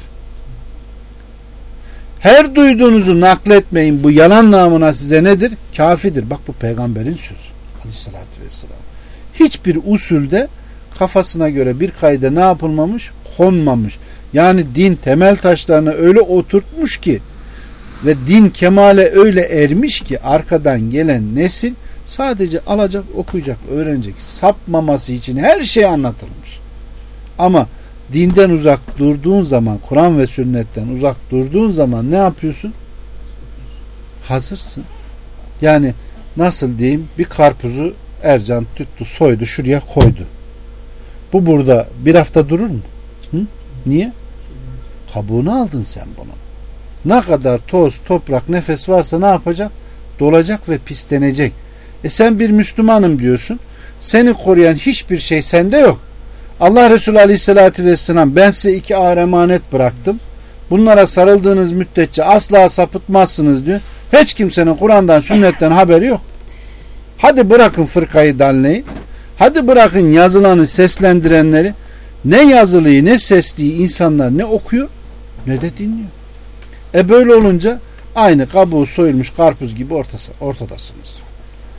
Her duyduğunuzu nakletmeyin. Bu yalan namına size nedir? Kafidir. Bak bu peygamberin sözü. Aleyhissalatü vesselam. Hiçbir usulde kafasına göre bir kaide ne yapılmamış? Konmamış. Yani din temel taşlarına öyle oturtmuş ki ve din kemale öyle ermiş ki arkadan gelen nesil sadece alacak, okuyacak, öğrenecek. Sapmaması için her şey anlatılmış. Ama dinden uzak durduğun zaman, Kur'an ve sünnetten uzak durduğun zaman ne yapıyorsun? Hazırsın. Yani nasıl diyeyim, bir karpuzu Ercan tuttu, soydu, şuraya koydu. Bu burada bir hafta durur mu? Hı? Niye? Kabuğunu aldın sen bunu. Ne kadar toz, toprak, nefes varsa ne yapacak? Dolacak ve pislenecek. Sen bir Müslümanım diyorsun. Seni koruyan hiçbir şey sende yok. Allah Resulü Aleyhisselatü Vesselam ben size 2 ağır emanet bıraktım. Bunlara sarıldığınız müddetçe asla sapıtmazsınız diyor. Hiç kimsenin Kur'an'dan, sünnetten haberi yok. Hadi bırakın fırkayı dalleyi. Hadi bırakın yazılanı seslendirenleri. Ne yazılıyı, ne sesliyi insanlar ne okuyor, ne de dinliyor. Böyle olunca aynı kabuğu soyulmuş karpuz gibi ortadasınız.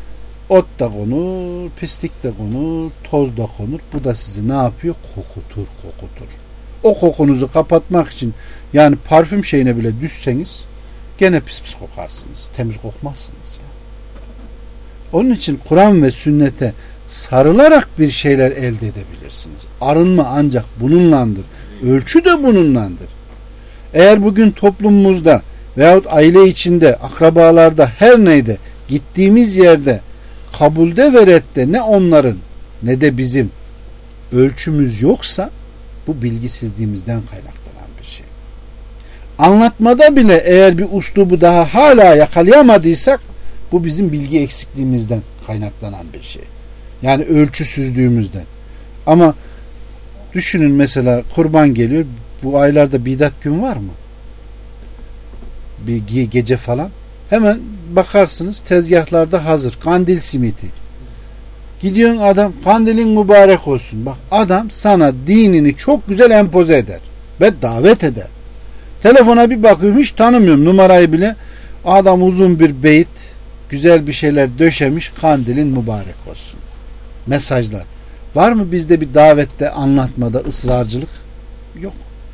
Ot da konur, pislik de konur, toz da konur. Bu da sizi ne yapıyor? Kokutur. O kokunuzu kapatmak için, yani parfüm şeyine bile düşseniz gene pis pis kokarsınız. Temiz kokmazsınız. Onun için Kur'an ve sünnete sarılarak bir şeyler elde edebilirsiniz. Arınma ancak bununlandır. Ölçü de bununlandır. Eğer bugün toplumumuzda veyahut aile içinde, akrabalarda, her neyde, gittiğimiz yerde kabulde ve redde ne onların ne de bizim ölçümüz yoksa, bu bilgisizliğimizden kaynaklanan bir şey. Anlatmada bile eğer bir uslubu daha hala yakalayamadıysak, bu bizim bilgi eksikliğimizden kaynaklanan bir şey. Yani ölçüsüzlüğümüzden. Ama düşünün, mesela kurban geliyor. Bu aylarda bidat gün var mı? Bir gece falan. Hemen bakarsınız tezgahlarda hazır. Kandil simiti. Gidiyorsun, adam kandilin mübarek olsun. Bak, adam sana dinini çok güzel empoze eder. Ve davet eder. Telefona bir bakıyorum, hiç tanımıyorum numarayı bile. Adam uzun bir beyit, güzel bir şeyler döşemiş, kandilin mübarek olsun. Mesajlar. Var mı bizde bir davette, anlatmada ısrarcılık? Yok.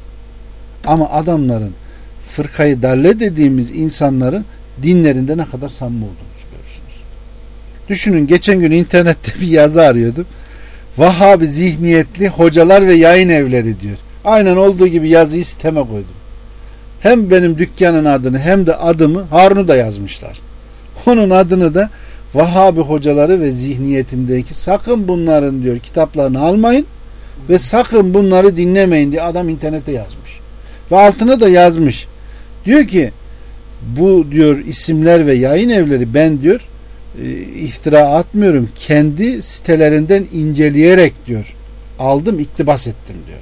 Ama adamların, fırkayı dalle dediğimiz insanların dinlerinde ne kadar samimi olduğunu görürsünüz. Düşünün, geçen gün internette bir yazı arıyordum. Vahabi zihniyetli hocalar ve yayın evleri diyor. Aynen olduğu gibi yazıyı siteme koydum. Hem benim dükkanın adını hem de adımı, Harun'u da yazmışlar. Onun adını da Vahabi hocaları ve zihniyetindeki, sakın bunların diyor kitaplarını almayın ve sakın bunları dinlemeyin diye adam internete yazmış. Ve altına da yazmış. Diyor ki bu diyor isimler ve yayın evleri, ben diyor iftira atmıyorum, kendi sitelerinden inceleyerek diyor aldım, iktibas ettim diyor.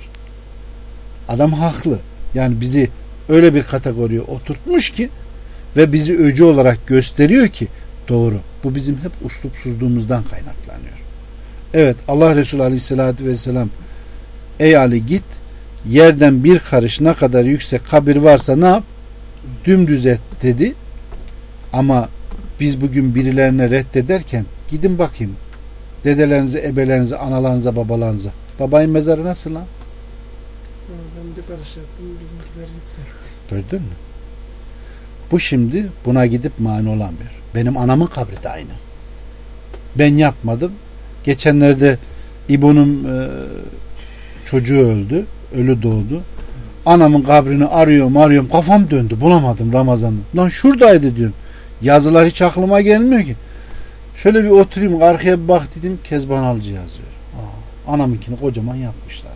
Adam haklı. Yani bizi öyle bir kategoriye oturtmuş ki ve bizi öcü olarak gösteriyor ki doğru. Bu bizim hep uslupsuzluğumuzdan kaynaklanıyor. Evet, Allah Resulü Aleyhisselatü Vesselam, ey Ali git, yerden bir karış ne kadar yüksek kabir varsa ne yap? Dümdüz et dedi. Ama biz bugün birilerine reddederken, gidin bakayım dedelerinize, ebelerinize, analarınıza, babalarınıza, babayın mezarı nasıl lan? Ben bir karış yaptım, bizimkiler yükseltti. Gördün mü? Bu şimdi buna gidip mani olamıyor. Benim anamın kabri de aynı. Ben yapmadım. Geçenlerde İbo'nun çocuğu öldü. Ölü doğdu. Anamın kabrini arıyorum. Kafam döndü. Bulamadım Ramazan'da. Lan şuradaydı diyorum. Yazılar hiç aklıma gelmiyor ki. Şöyle bir oturayım, arkaya bir bak dedim. Kezban Alcı yazıyor. Anamınkini kocaman yapmışlar.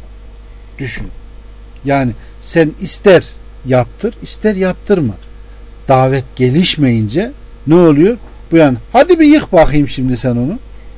Düşün. Yani sen ister yaptır, ister yaptırma. Davet gelişmeyince ne oluyor? Bu yani, hadi bir yık bakayım şimdi sen onu.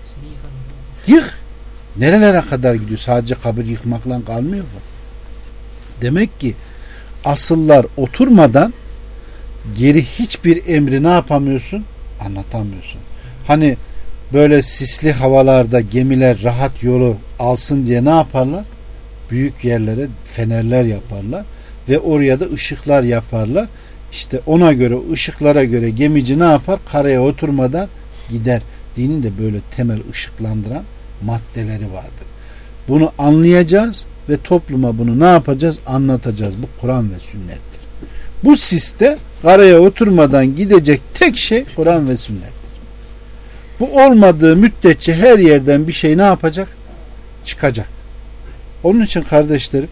Yık. Nerelere kadar gidiyor? Sadece kabir yıkmakla kalmıyor bu. Demek ki asıllar oturmadan geri hiçbir emri ne yapamıyorsun? Anlatamıyorsun. Hani böyle sisli havalarda gemiler rahat yolu alsın diye ne yaparlar? Büyük yerlere fenerler yaparlar ve oraya da ışıklar yaparlar. İşte ona göre, ışıklara göre gemici ne yapar? Karaya oturmadan gider. Dinin de böyle temel ışıklandıran maddeleri vardır. Bunu anlayacağız ve topluma bunu ne yapacağız? Anlatacağız. Bu Kur'an ve sünnettir. Bu siste karaya oturmadan gidecek tek şey Kur'an ve sünnettir. Bu olmadığı müddetçe her yerden bir şey ne yapacak? Çıkacak. Onun için kardeşlerim,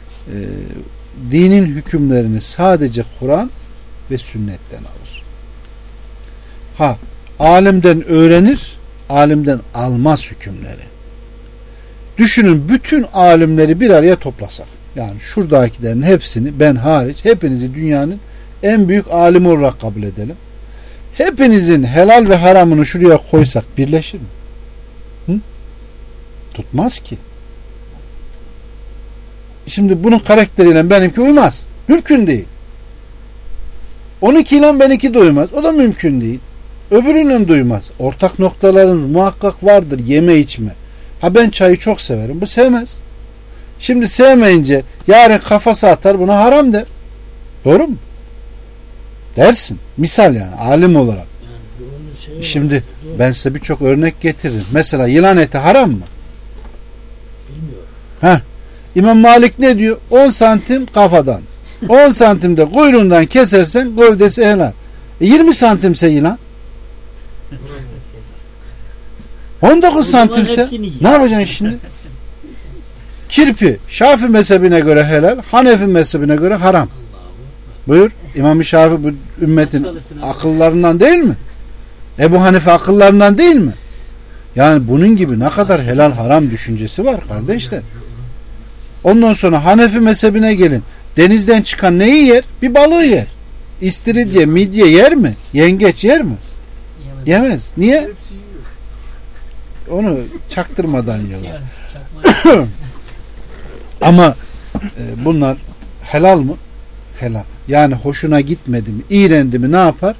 dinin hükümlerini sadece Kur'an ve sünnetten alır. Alimden öğrenir, alimden almaz hükümleri. Düşünün, bütün alimleri bir araya toplasak, yani şuradakilerin hepsini ben hariç, hepinizi dünyanın en büyük alimi olarak kabul edelim. Hepinizin helal ve haramını şuraya koysak birleşir mi? Hı? Tutmaz ki. Şimdi bunun karakteriyle benimki uymaz. Mümkün değil. 12 ile benimki de uymaz. O da mümkün değil. Öbürünün duymaz. Ortak noktaların muhakkak vardır. Yeme içme. Ben çayı çok severim. Bu sevmez. Şimdi sevmeyince yarın kafası atar, buna haram der. Doğru mu? Dersin. Misal yani alim olarak. Yani şimdi Ben size birçok örnek getiririm. Mesela yılan eti haram mı? Bilmiyorum. İmam Malik ne diyor? 10 santim kafadan, 10 santimde kuyruğundan kesersen gövdesi helal. 20 santimse yılan, 19 santimse ne yapacaksın şimdi? Kirpi Şafii mezhebine göre helal, Hanefi mezhebine göre haram. Buyur. İmam-ı Şafii bu ümmetin akıllarından değil mi? Ebu Hanife akıllarından değil mi? Yani bunun gibi ne kadar helal haram düşüncesi var kardeşler. Ondan sonra Hanefi mezhebine gelin. Denizden çıkan neyi yer? Bir balığı yer. İstiridye, midye yer mi? Yengeç yer mi? Yemez. Niye? Onu çaktırmadan yiyorlar. Ama bunlar helal mı? Helal. Yani hoşuna gitmedi mi, iğrendi mi ne yapar?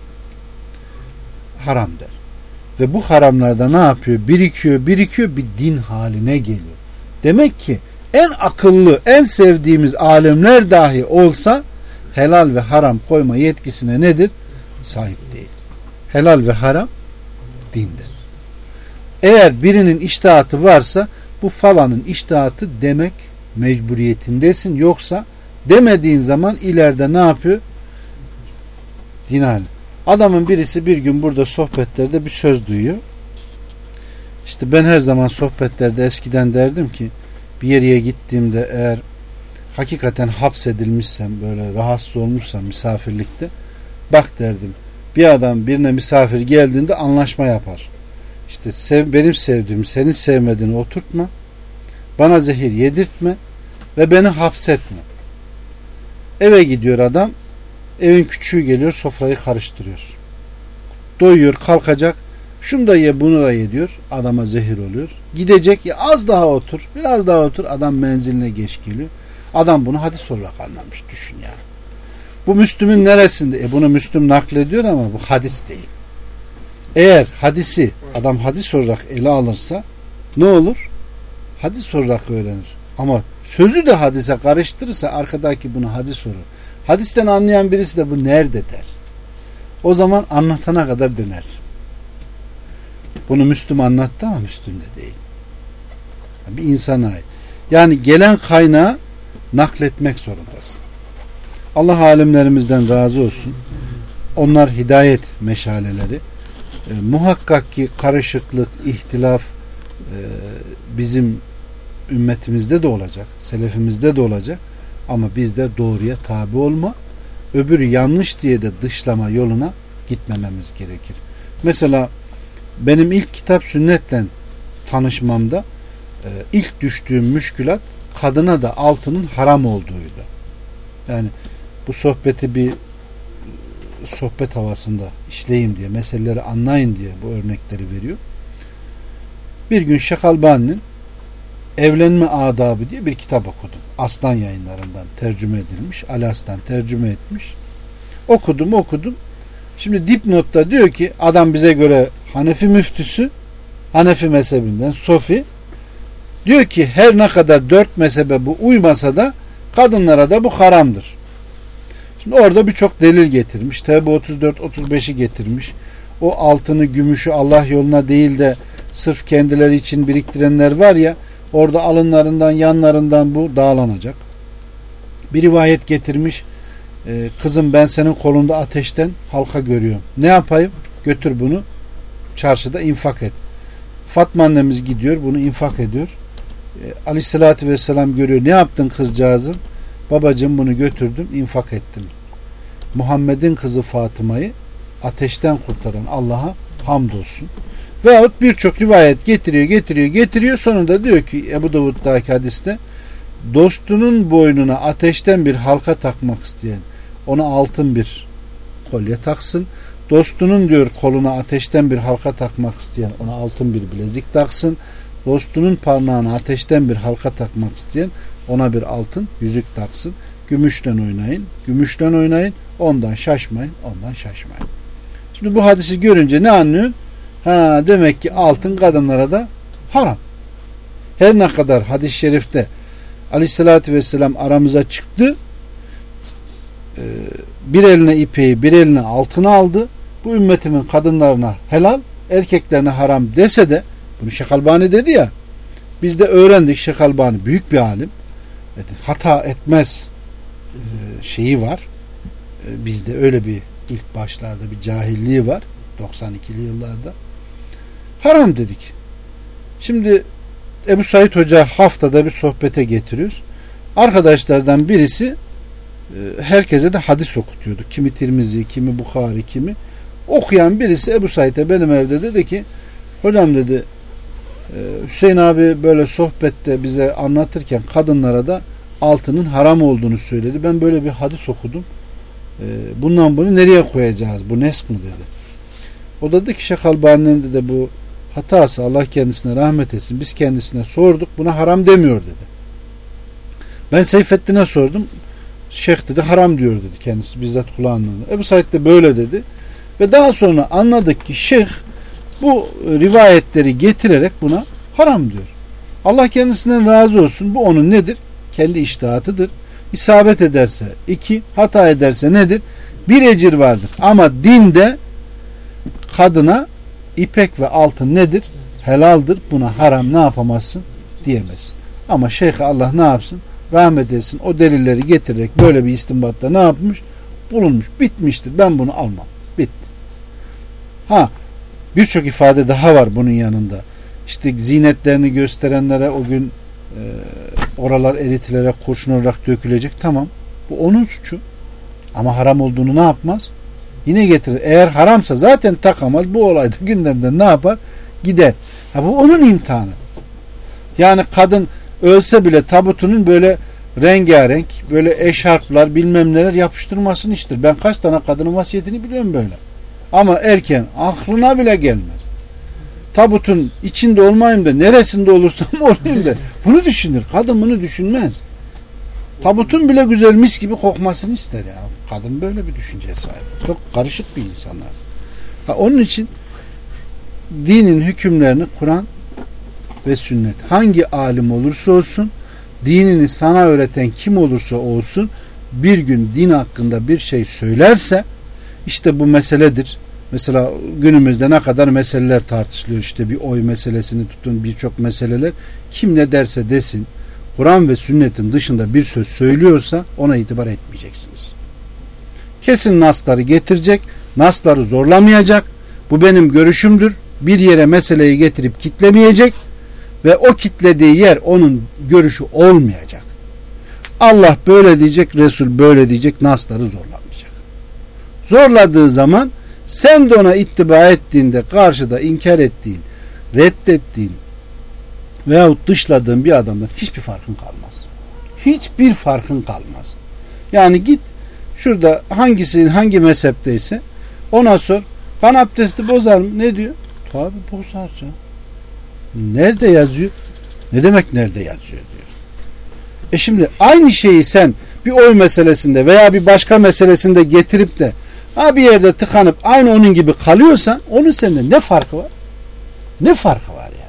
Haram der. Ve bu haramlarda ne yapıyor? Birikiyor bir din haline geliyor. Demek ki en akıllı, en sevdiğimiz alimler dahi olsa helal ve haram koyma yetkisine nedir? Sahip değil. Helal ve haram dindir. Eğer birinin içtihatı varsa bu falanın içtihatı demek mecburiyetindesin. Yoksa demediğin zaman ileride ne yapıyor? Din haline. Adamın birisi bir gün burada sohbetlerde bir söz duyuyor. İşte ben her zaman sohbetlerde eskiden derdim ki bir yere gittiğimde eğer hakikaten hapsedilmişsem, böyle rahatsız olmuşsam misafirlikte, bak derdim, bir adam birine misafir geldiğinde anlaşma yapar. İşte benim sevdiğim senin sevmediğini oturtma, bana zehir yedirtme ve beni hapsetme. Eve gidiyor adam, evin küçüğü geliyor, sofrayı karıştırıyor. Doyuyor, kalkacak, şunu da ye bunu da ye diyor, adama zehir oluyor. Gidecek, ya az daha otur, biraz daha otur, adam menziline geç geliyor. Adam bunu hadis olarak anlamış, düşün yani. Bu Müslüm'ün neresinde? Bunu Müslüm naklediyor ama bu hadis değil. Eğer hadisi adam hadis olarak ele alırsa ne olur? Hadis olarak öğrenir. Ama sözü de hadise karıştırırsa arkadaki bunu hadis olur. Hadisten anlayan birisi de bu nerede der. O zaman anlatana kadar dönersin. Bunu Müslüm anlattı ama Müslüm de değil. Bir insana ait. Yani gelen kaynağı nakletmek zorundasın. Allah alimlerimizden razı olsun. Onlar hidayet meşaleleri. Muhakkak ki karışıklık, ihtilaf bizim ümmetimizde de olacak, selefimizde de olacak ama bizler doğruya tabi olma, öbürü yanlış diye de dışlama yoluna gitmememiz gerekir. Mesela benim ilk kitap sünnetle tanışmamda ilk düştüğüm müşkülat kadına da altının haram olduğuydu. Yani bu sohbeti bir sohbet havasında işleyeyim diye, meseleleri anlayın diye bu örnekleri veriyor. Bir gün Şeyh Albani'nin Evlenme Adabı diye bir kitap okudum. Aslan Yayınlarından tercüme edilmiş. Ali Aslan tercüme etmiş. Okudum. Şimdi dipnotta diyor ki adam bize göre Hanefi müftüsü, Hanefi mezhebinden Sofi, diyor ki her ne kadar 4 mezhebe bu uymasa da kadınlara da bu haramdır. Şimdi orada birçok delil getirmiş. Tevbe 34-35'i getirmiş. O altını, gümüşü Allah yoluna değil de sırf kendileri için biriktirenler var ya, orada alınlarından, yanlarından bu dağlanacak. Bir rivayet getirmiş. Kızım ben senin kolunda ateşten halka görüyorum. Ne yapayım? Götür bunu çarşıda infak et. Fatma annemiz gidiyor, bunu infak ediyor. Aleyhissalatü vesselam görüyor. Ne yaptın kızcağızım? Babacığım bunu götürdüm, infak ettim. Muhammed'in kızı Fatıma'yı ateşten kurtaran Allah'a hamdolsun. Veyahut birçok rivayet getiriyor. Sonunda diyor ki Ebu Davud'daki hadiste, dostunun boynuna ateşten bir halka takmak isteyen ona altın bir kolye taksın. Dostunun diyor koluna ateşten bir halka takmak isteyen ona altın bir bilezik taksın. Dostunun parmağına ateşten bir halka takmak isteyen ona bir altın yüzük taksın. Gümüşten oynayın. Ondan şaşmayın. Şimdi bu hadisi görünce ne anlıyorsun? Demek ki altın kadınlara da haram. Her ne kadar hadis-i şerifte Aleyhisselatü Vesselam aramıza çıktı, bir eline ipeği bir eline altını aldı, bu ümmetimin kadınlarına helal, erkeklerine haram dese de, bunu Şeyh Albani dedi ya, biz de öğrendik. Şeyh Albani büyük bir alim. Hata etmez şeyi var. Bizde öyle bir ilk başlarda bir cahilliği var. 92'li yıllarda. Haram dedik. Şimdi Ebu Said Hoca haftada bir sohbete getiriyoruz. Arkadaşlardan birisi herkese de hadis okutuyordu. Kimi Tirmizi, kimi Bukhari, kimi. Okuyan birisi Ebu Said'e benim evde dedi ki, hocam dedi, Hüseyin abi böyle sohbette bize anlatırken kadınlara da altının haram olduğunu söyledi. Ben böyle bir hadis okudum. Bundan bunu nereye koyacağız? Bu nesk mi dedi. O da dedi ki Şeyh Albani'nin de bu hatası, Allah kendisine rahmet etsin. Biz kendisine sorduk. Buna haram demiyor dedi. Ben Seyfettin'e sordum. Şeyh dedi haram diyor dedi kendisi bizzat kulağından. Ebu Said de böyle dedi. Ve daha sonra anladık ki şeyh bu rivayetleri getirerek buna haram diyor. Allah kendisinden razı olsun. Bu onun nedir? Kendi içtihatıdır. İsabet ederse 2, hata ederse nedir? 1 ecir vardır. Ama dinde kadına ipek ve altın nedir? Helaldir. Buna haram ne yapamazsın? Diyemezsin. Ama şeyhe Allah ne yapsın? Rahmet etsin. O delilleri getirerek böyle bir istinbatta ne yapmış? Bulunmuş. Bitmiştir. Ben bunu almam. Bitti. Birçok ifade daha var bunun yanında. İşte zinetlerini gösterenlere o gün oralar eritilerek, kurşun olarak dökülecek. Tamam. Bu onun suçu. Ama haram olduğunu ne yapmaz? Yine getirir. Eğer haramsa zaten takamaz. Bu olayda gündemden ne yapar? Gider. Bu onun imtihanı. Yani kadın ölse bile tabutunun böyle rengarenk, böyle eşarplar bilmem neler yapıştırmasını ister. Ben kaç tane kadının vasiyetini biliyorum böyle. Ama erken aklına bile gelmez. Tabutun içinde olmayayım da neresinde olursam olayım da bunu düşünür. Kadın bunu düşünmez. Tabutun bile güzel mis gibi kokmasını ister yani. Kadın böyle bir düşünceye sahip. Çok karışık bir insanlar. Onun için dinin hükümlerini Kur'an ve sünnet, hangi alim olursa olsun, dinini sana öğreten kim olursa olsun, bir gün din hakkında bir şey söylerse işte bu meseledir. Mesela günümüzde ne kadar meseleler tartışılıyor. İşte bir oy meselesini tutun, birçok meseleler. Kim ne derse desin, Kur'an ve sünnetin dışında bir söz söylüyorsa ona itibar etmeyeceksiniz. Kesin nasları getirecek, nasları zorlamayacak. Bu benim görüşümdür. Bir yere meseleyi getirip kitlemeyecek ve o kitlediği yer onun görüşü olmayacak. Allah böyle diyecek, Resul böyle diyecek, nasları zorlamayacak. Zorladığı zaman sen de ona ittiba ettiğinde karşıda inkar ettiğin, reddettiğin veyahut dışladığın bir adamdan hiçbir farkın kalmaz. Hiçbir farkın kalmaz. Yani git şurada hangi mezhepteyse ona sor. Kan abdesti bozar mı? Ne diyor? Tabi bozar canım. Nerede yazıyor? Ne demek nerede yazıyor diyor. Şimdi aynı şeyi sen bir oy meselesinde veya bir başka meselesinde getirip de bir yerde tıkanıp aynı onun gibi kalıyorsan onun sende ne farkı var? Ne farkı var yani?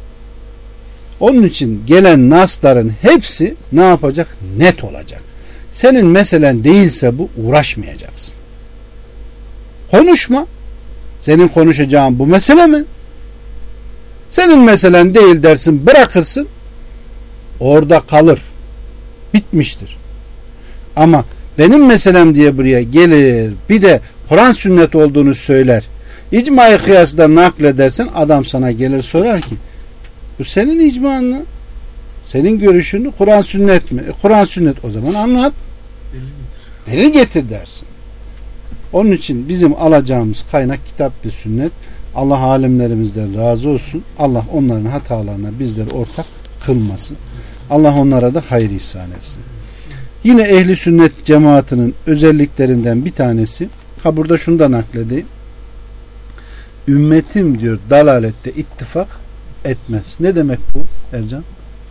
Onun için gelen nasların hepsi ne yapacak? Net olacak. Senin meselen değilse bu, uğraşmayacaksın. Konuşma. Senin konuşacağın bu mesele mi? Senin meselen değil dersin, bırakırsın. Orada kalır. Bitmiştir. Ama benim meselem diye buraya gelir, bir de Kur'an sünnet olduğunu söyler. İcma-i kıyasdan nakledersen adam sana gelir sorar ki bu senin icman mı? Senin görüşün mü? Kur'an sünnet mi? Kur'an sünnet, o zaman anlat. Delil getir dersin. Onun için bizim alacağımız kaynak kitap ve sünnet. Allah alimlerimizden razı olsun. Allah onların hatalarına bizleri ortak kılmasın. Allah onlara da hayır ihsan etsin. Yine ehli sünnet cemaatinin özelliklerinden bir tanesi, burada şunu da nakledeyim. Ümmetim diyor dalalette ittifak etmez. Ne demek bu Ercan?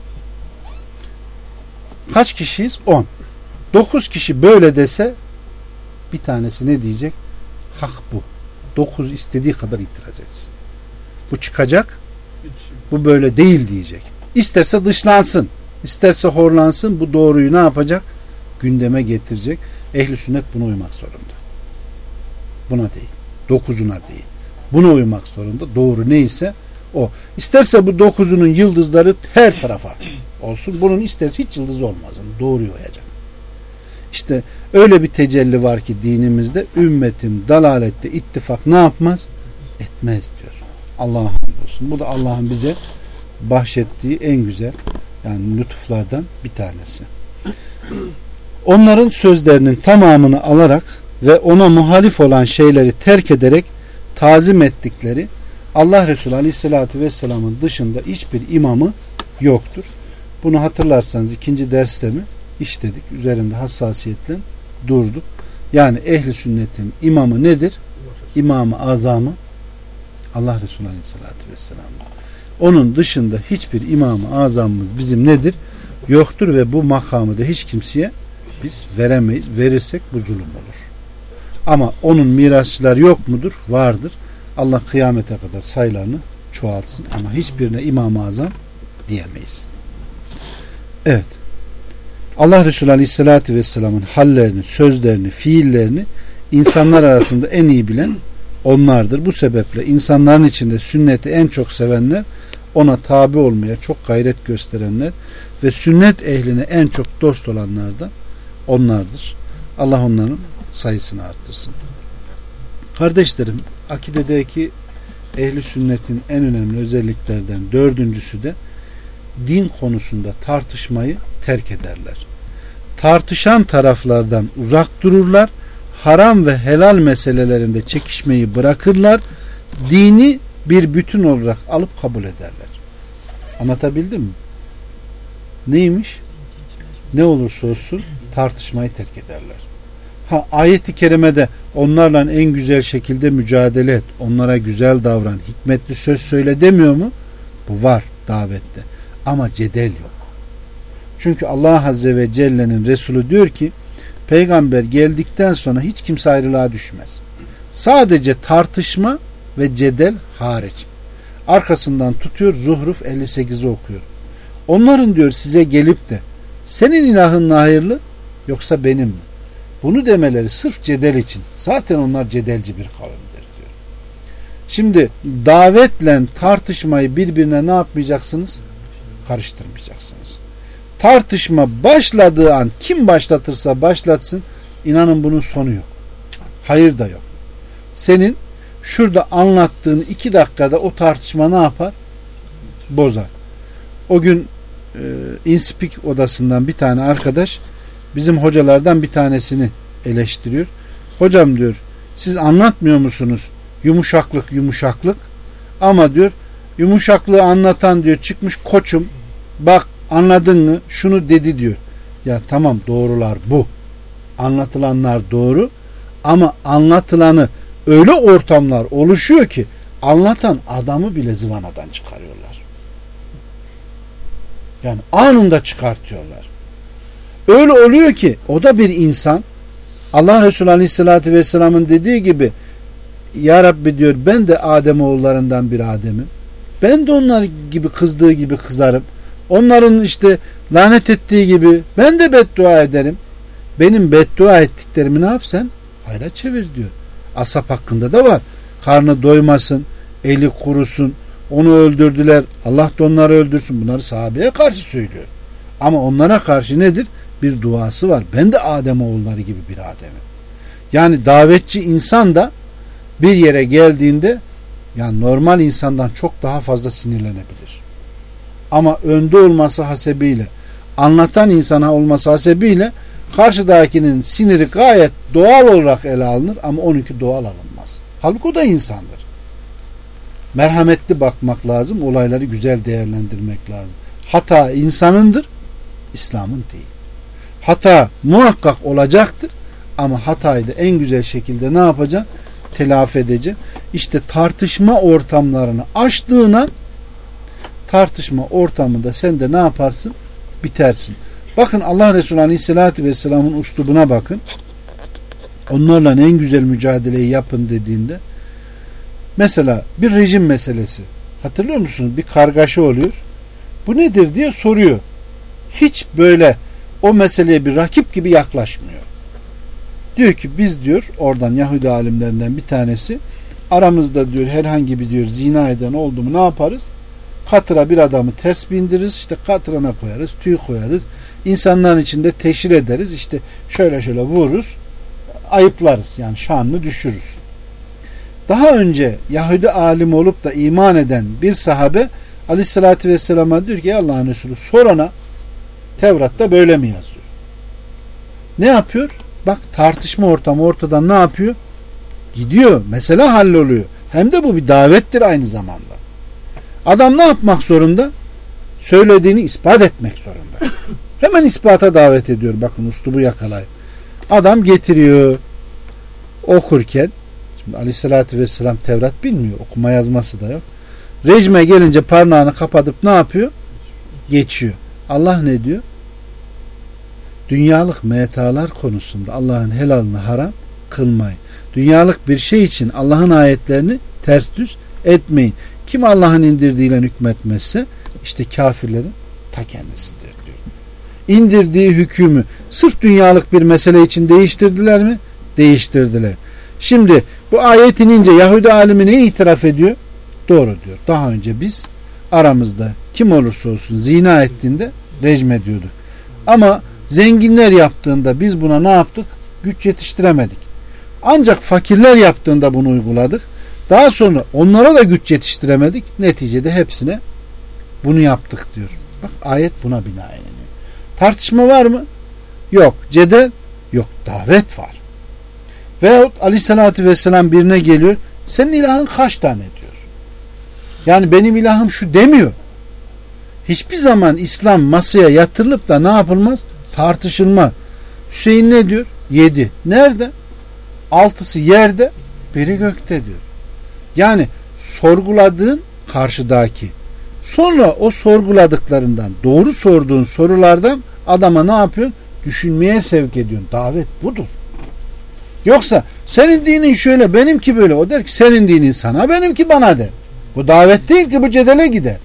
Kaç kişiyiz? 10. 9 kişi böyle dese bir tanesi ne diyecek? Hak bu. 9 istediği kadar itiraz etsin. Bu çıkacak. Bu böyle değil diyecek. İsterse dışlansın, isterse horlansın, bu doğruyu ne yapacak? Gündeme getirecek. Ehli sünnet buna uymak zorunda. Buna değil. 9'una değil. Buna uymak zorunda. Doğru neyse o. İsterse bu 9'unun yıldızları her tarafa olsun. Bunun isterse hiç yıldız olmaz. Doğruyu uyacak. İşte öyle bir tecelli var ki dinimizde, ümmetim dalalette ittifak ne yapmaz? Etmez diyor. Allah'a hamdolsun. Bu da Allah'ın bize bahşettiği en güzel yani lütuflardan bir tanesi. Onların sözlerinin tamamını alarak ve ona muhalif olan şeyleri terk ederek tazim ettikleri Allah Resulü Aleyhisselatü Vesselam'ın dışında hiçbir imamı yoktur. Bunu hatırlarsanız ikinci derste mi işledik. Üzerinde hassasiyetle durduk. Yani ehli sünnetin imamı nedir? İmam-ı azamı Allah Resulü Aleyhisselatü Vesselam'dır. Onun dışında hiçbir imam-ı azamımız bizim nedir? Yoktur ve bu makamı da hiç kimseye biz veremeyiz. Verirsek bu zulüm olur. Ama onun mirasçıları yok mudur? Vardır. Allah kıyamete kadar sayılarını çoğaltsın ama hiçbirine İmam-ı Azam diyemeyiz. Evet. Allah Resulü Aleyhisselatü Vesselam'ın hallerini, sözlerini, fiillerini insanlar arasında en iyi bilen onlardır. Bu sebeple insanların içinde sünneti en çok sevenler, ona tabi olmaya çok gayret gösterenler ve sünnet ehline en çok dost olanlar da onlardır. Allah onların sayısını arttırsın. Kardeşlerim, akidedeki ehli sünnetin en önemli özelliklerden dördüncüsü de din konusunda tartışmayı terk ederler. Tartışan taraflardan uzak dururlar. Haram ve helal meselelerinde çekişmeyi bırakırlar. Dini bir bütün olarak alıp kabul ederler. Anlatabildim mi? Neymiş? Ne olursa olsun tartışmayı terk ederler. Ayet-i kerimede onlarla en güzel şekilde mücadele et, onlara güzel davran, hikmetli söz söyle demiyor mu? Bu var davette. Ama cedel yok. Çünkü Allah Azze ve Celle'nin Resulü diyor ki peygamber geldikten sonra hiç kimse ayrılığa düşmez. Sadece tartışma ve cedel hariç. Arkasından tutuyor Zuhruf 58'i okuyor. Onların diyor size gelip de senin ilahın mı hayırlı yoksa benim mi? Bunu demeleri sırf cedel için. Zaten onlar cedelci bir kavimdir diyor. Şimdi davetle tartışmayı birbirine ne yapmayacaksınız? Karıştırmayacaksınız. Tartışma başladığı an kim başlatırsa başlatsın inanın bunun sonu yok. Hayır da yok. Senin şurada anlattığın 2 dakikada o tartışma ne yapar? Bozar. O gün İnspik odasından bir tane arkadaş bizim hocalardan bir tanesini eleştiriyor. Hocam diyor siz anlatmıyor musunuz yumuşaklık ama diyor yumuşaklığı anlatan diyor çıkmış koçum bak anladın mı şunu dedi diyor. Ya tamam doğrular bu. Anlatılanlar doğru ama anlatılanı öyle ortamlar oluşuyor ki anlatan adamı bile zıvanadan çıkarıyorlar. Yani anında çıkartıyorlar. Öyle oluyor ki o da bir insan. Allah Resulü Aleyhisselatü Vesselam'ın dediği gibi Ya Rabbi diyor ben de Ademoğullarından bir Adem'im. Ben de onlar gibi kızdığı gibi kızarım. Onların işte lanet ettiği gibi ben de beddua ederim. Benim beddua ettiklerimi ne yap sen? Hayra çevir diyor. Asap hakkında da var. Karnı doymasın, eli kurusun, onu öldürdüler. Allah da onları öldürsün. Bunları sahabeye karşı söylüyor. Ama onlara karşı nedir? Bir duası var. Ben de Ademoğulları gibi bir Adem'im. Yani davetçi insan da bir yere geldiğinde yani normal insandan çok daha fazla sinirlenebilir. Ama önde olması hasebiyle, anlatan insana olması hasebiyle karşıdakinin siniri gayet doğal olarak ele alınır ama onunki doğal alınmaz. Halbuki o da insandır. Merhametli bakmak lazım, olayları güzel değerlendirmek lazım. Hata insanındır, İslam'ın değil. Hata muhakkak olacaktır ama hatayı da en güzel şekilde ne yapacaksın? Telafi edeceksin. İşte tartışma ortamlarını açtığına tartışma ortamında sen de ne yaparsın? Bitersin. Bakın Allah Resulü Aleyhisselatü Vesselam'ın üslubuna bakın. Onlarla en güzel mücadeleyi yapın dediğinde mesela bir rejim meselesi. Hatırlıyor musunuz? Bir kargaşa oluyor. Bu nedir diye soruyor. Hiç böyle o meseleye bir rakip gibi yaklaşmıyor. Diyor ki biz diyor oradan Yahudi alimlerinden bir tanesi aramızda diyor herhangi bir diyor zina eden oldu mu ne yaparız? Katıra bir adamı ters bindiririz, işte katırana koyarız, tüy koyarız, insanların içinde teşhir ederiz, işte şöyle şöyle vururuz, ayıplarız, yani şanını düşürürüz. Daha önce Yahudi alim olup da iman eden bir sahabe Aleyhisselatü Vesselam'a diyor ki Allah'ın Resulü sorana Tevrat'ta böyle mi yazıyor? Ne yapıyor? Bak tartışma ortamı ortadan ne yapıyor? Gidiyor. Mesele halloluyor. Hem de bu bir davettir aynı zamanda. Adam ne yapmak zorunda? Söylediğini ispat etmek zorunda. Hemen ispata davet ediyor. Bakın uslubu yakalayın. Adam getiriyor. Okurken şimdi Aleyhisselatü Vesselam Tevrat bilmiyor. Okuma yazması da yok. Rejime gelince parmağını kapatıp ne yapıyor? Geçiyor. Allah ne diyor? Dünyalık metalar konusunda Allah'ın helalını haram kılmayın. Dünyalık bir şey için Allah'ın ayetlerini ters düz etmeyin. Kim Allah'ın indirdiğiyle hükmetmezse işte kafirlerin ta kendisidir diyor. İndirdiği hükmü sırf dünyalık bir mesele için değiştirdiler mi? Değiştirdiler. Şimdi bu ayet inince Yahudi alimi ne itiraf ediyor? Doğru diyor. Daha önce biz aramızda kim olursa olsun zina ettiğinde rejim ediyorduk. Ama zenginler yaptığında biz buna ne yaptık? Güç yetiştiremedik. Ancak fakirler yaptığında bunu uyguladık. Daha sonra onlara da güç yetiştiremedik. Neticede hepsine bunu yaptık diyor. Bak ayet buna binaenleniyor. Tartışma var mı? Yok. Cedel? Yok. Davet var. Veyahut Aleyhisselatü Vesselam birine geliyor. Senin ilahın kaç tane diyor. Yani benim ilahım şu demiyor. Hiçbir zaman İslam masaya yatırılıp da ne yapılmaz? Tartışılmaz. Hüseyin ne diyor? 7. Nerede? 6'sı yerde, biri gökte diyor. Yani sorguladığın karşıdaki. Sonra o sorguladıklarından, doğru sorduğun sorulardan adama ne yapıyorsun? Düşünmeye sevk ediyorsun. Davet budur. Yoksa senin dinin şöyle, benimki böyle. O der ki senin dinin sana, benimki bana der. Bu davet değil ki, bu cedele gider.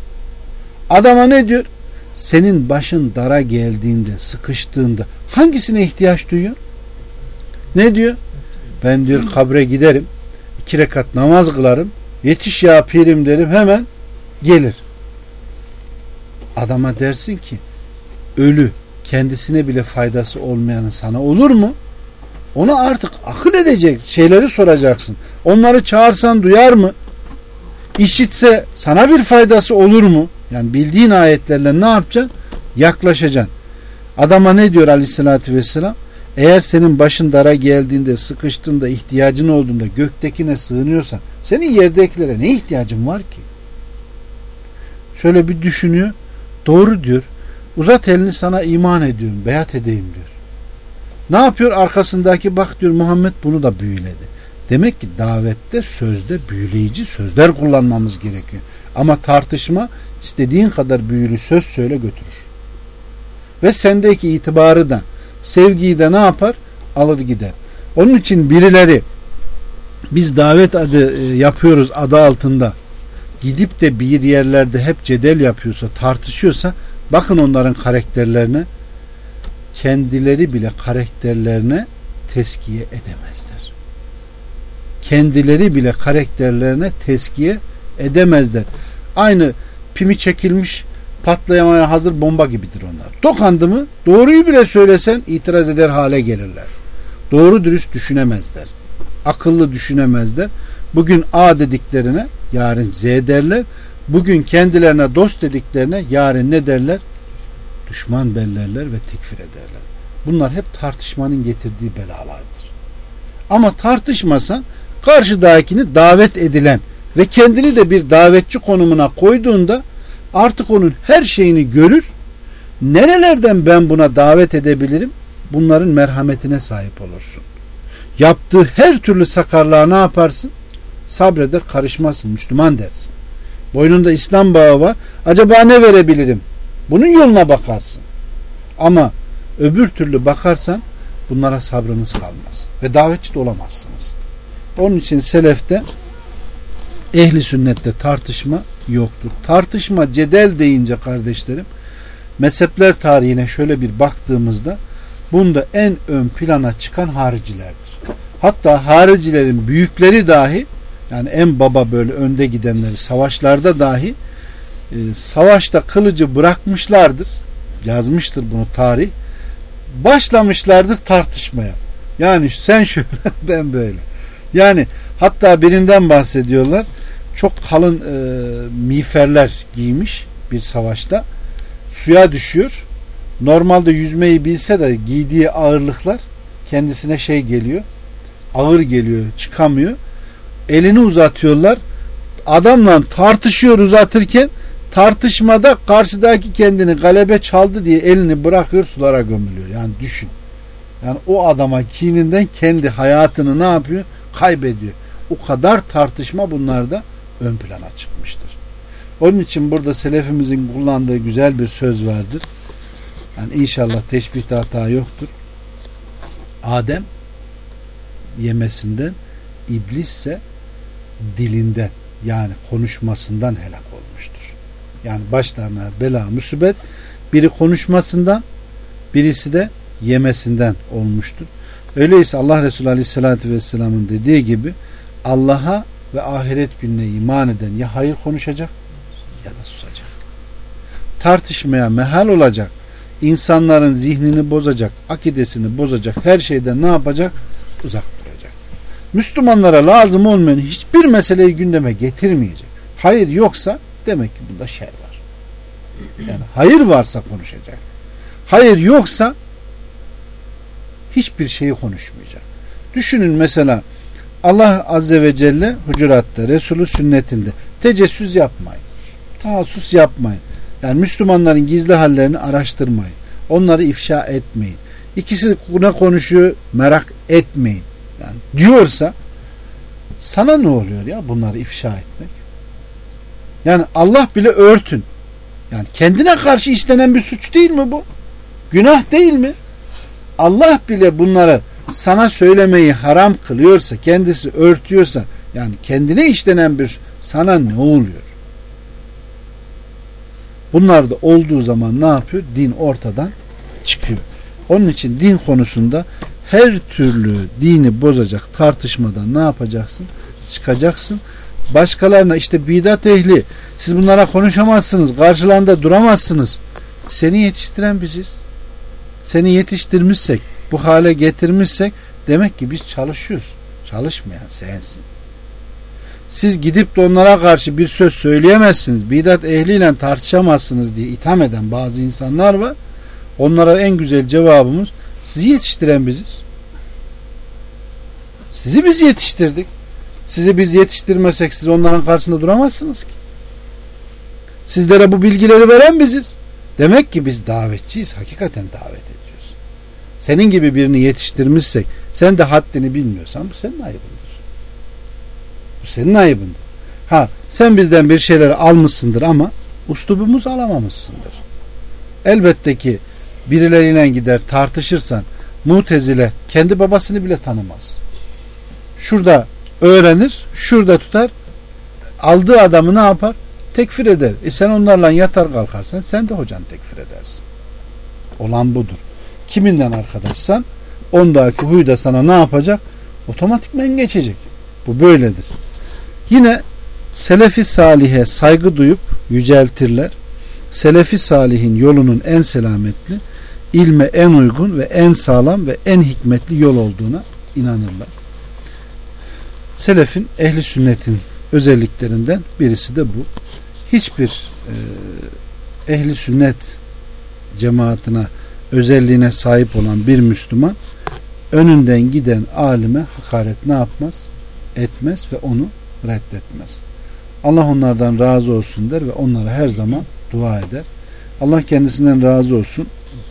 Adama ne diyor? Senin başın dara geldiğinde, sıkıştığında hangisine ihtiyaç duyuyor? Ne diyor? Ben diyor kabre giderim, 2 rekat namaz kılarım, yetiş ya pirim derim, hemen gelir. Adama dersin ki ölü, kendisine bile faydası olmayanın sana olur mu? Ona artık akıl edecek şeyleri soracaksın. Onları çağırsan duyar mı? İşitse sana bir faydası olur mu? Yani bildiğin ayetlerle ne yapacaksın? Yaklaşacaksın. Adama ne diyor Aleyhisselatü Vesselam? Eğer senin başın dara geldiğinde, sıkıştığında, ihtiyacın olduğunda göktekine sığınıyorsan senin yerdekilere ne ihtiyacın var ki? Şöyle bir düşünüyor. Doğru diyor. Uzat elini, sana iman ediyorum, beyat edeyim diyor. Ne yapıyor? Arkasındaki bak diyor Muhammed bunu da büyüledi. Demek ki davette, sözde büyüleyici sözler kullanmamız gerekiyor. Ama tartışma istediğin kadar büyülü söz söyle götürür. Ve sendeki itibarı da, sevgiyi de ne yapar? Alır gider. Onun için birileri biz davet adı yapıyoruz adı altında gidip de bir yerlerde hep cedel yapıyorsa, tartışıyorsa bakın onların karakterlerine, kendileri bile karakterlerine tezkiye edemezler. Kendileri bile karakterlerine tezkiye edemezler. Aynı pimi çekilmiş, patlayamaya hazır bomba gibidir onlar. Dokandı mı doğruyu bile söylesen itiraz eder hale gelirler. Doğru dürüst düşünemezler. Akıllı düşünemezler. Bugün A dediklerine yarın Z derler. Bugün kendilerine dost dediklerine yarın ne derler? Düşman bellerler ve tekfir ederler. Bunlar hep tartışmanın getirdiği belalardır. Ama tartışmasan karşıdakini davet edilen ve kendini de bir davetçi konumuna koyduğunda artık onun her şeyini görür. Nerelerden ben buna davet edebilirim? Bunların merhametine sahip olursun. Yaptığı her türlü sakarlığa ne yaparsın? Sabreder, karışmazsın, Müslüman dersin. Boynunda İslam bağı var. Acaba ne verebilirim? Bunun yoluna bakarsın. Ama öbür türlü bakarsan bunlara sabrınız kalmaz. Ve davetçi de olamazsınız. Onun için selefte, ehli sünnette tartışma yoktur. Tartışma, cedel deyince kardeşlerim, mezhepler tarihine şöyle bir baktığımızda bunda en ön plana çıkan haricilerdir. Hatta haricilerin büyükleri dahi Yani en baba böyle önde gidenleri savaşlarda dahi savaşta kılıcı bırakmışlardır. Yazmıştır bunu tarih. Başlamışlardır tartışmaya. Yani sen şöyle ben böyle. Yani hatta birinden bahsediyorlar. Çok kalın miğferler giymiş bir savaşta. Suya düşüyor. Normalde yüzmeyi bilse de giydiği ağırlıklar kendisine geliyor. Ağır geliyor. Çıkamıyor. Elini uzatıyorlar. Adamla tartışıyor uzatırken, tartışmada karşıdaki kendini galebe çaldı diye elini bırakıyor, sulara gömülüyor. Yani düşün. Yani o adama kininden kendi hayatını ne yapıyor? Kaybediyor. O kadar tartışma bunlarda ön plana çıkmıştır. Onun için burada selefimizin kullandığı güzel bir söz vardır. Yani inşallah teşbihte hata yoktur. Adem yemesinden, İblisse dilinden, yani konuşmasından helak olmuştur. Yani başlarına bela, musibet biri konuşmasından, birisi de yemesinden olmuştur. Öyleyse Allah Resulü Aleyhisselatü Vesselam'ın dediği gibi Allah'a ve ahiret gününe iman eden ya hayır konuşacak ya da susacak. Tartışmaya mehal olacak, insanların zihnini bozacak, akidesini bozacak, her şeyden ne yapacak? Uzak duracak. Müslümanlara lazım olmayan hiçbir meseleyi gündeme getirmeyecek. Hayır yoksa demek ki bunda şer var. Yani hayır varsa konuşacak. Hayır yoksa hiçbir şeyi konuşmayacak. Düşünün mesela Allah Azze ve Celle Hucurat'ta, Resulü sünnetinde tecessüs yapmayın. Taassus yapmayın. Yani Müslümanların gizli hallerini araştırmayın. Onları ifşa etmeyin. İkisi ne konuşuyor merak etmeyin. Yani diyorsa sana ne oluyor ya bunları ifşa etmek? Yani Allah bile örtün. Yani kendine karşı istenen bir suç değil mi bu? Günah değil mi? Allah bile bunları sana söylemeyi haram kılıyorsa, kendisi örtüyorsa, yani kendine işlenen bir sana ne oluyor? Bunlar da olduğu zaman ne yapıyor? Din ortadan çıkıyor. Onun için din konusunda her türlü dini bozacak tartışmadan ne yapacaksın? Çıkacaksın. Başkalarına işte bidat ehli, siz bunlara konuşamazsınız, karşılarında duramazsınız. Seni yetiştiren biziz. Seni yetiştirmişsek, bu hale getirmişsek demek ki biz çalışıyoruz. Çalışmayan sensin. Siz gidip de onlara karşı bir söz söyleyemezsiniz, bidat ehliyle tartışamazsınız diye itham eden bazı insanlar var. Onlara en güzel cevabımız, sizi yetiştiren biziz. Sizi biz yetiştirdik. Sizi biz yetiştirmesek siz onların karşısında duramazsınız ki. Sizlere bu bilgileri veren biziz. Demek ki biz davetçiyiz. Hakikaten davet ediyoruz. Senin gibi birini yetiştirmişsek, sen de haddini bilmiyorsan bu senin ayıbındır. Bu senin ayıbındır. Ha, sen bizden bir şeyler almışsındır ama uslubumuzu alamamışsındır. Elbette ki birileriyle gider tartışırsan, Mutezile kendi babasını bile tanımaz. Şurada öğrenir, şurada tutar, aldığı adamı ne yapar? Tekfir eder. Sen onlarla yatar kalkarsan sen de hocanı tekfir edersin. Olan budur. Kiminden arkadaşsan ondaki huy da sana ne yapacak? Otomatikmen geçecek. Bu böyledir. Yine Selefi Salih'e saygı duyup yüceltirler. Selefi Salih'in yolunun en selametli, ilme en uygun ve en sağlam ve en hikmetli yol olduğuna inanırlar. Selefin, ehli sünnetin özelliklerinden birisi de bu. Hiçbir ehli sünnet cemaatine özelliğine sahip olan bir Müslüman önünden giden alime hakaret ne yapmaz? Etmez ve onu reddetmez. Allah onlardan razı olsun der ve onlara her zaman dua eder. Allah kendisinden razı olsun.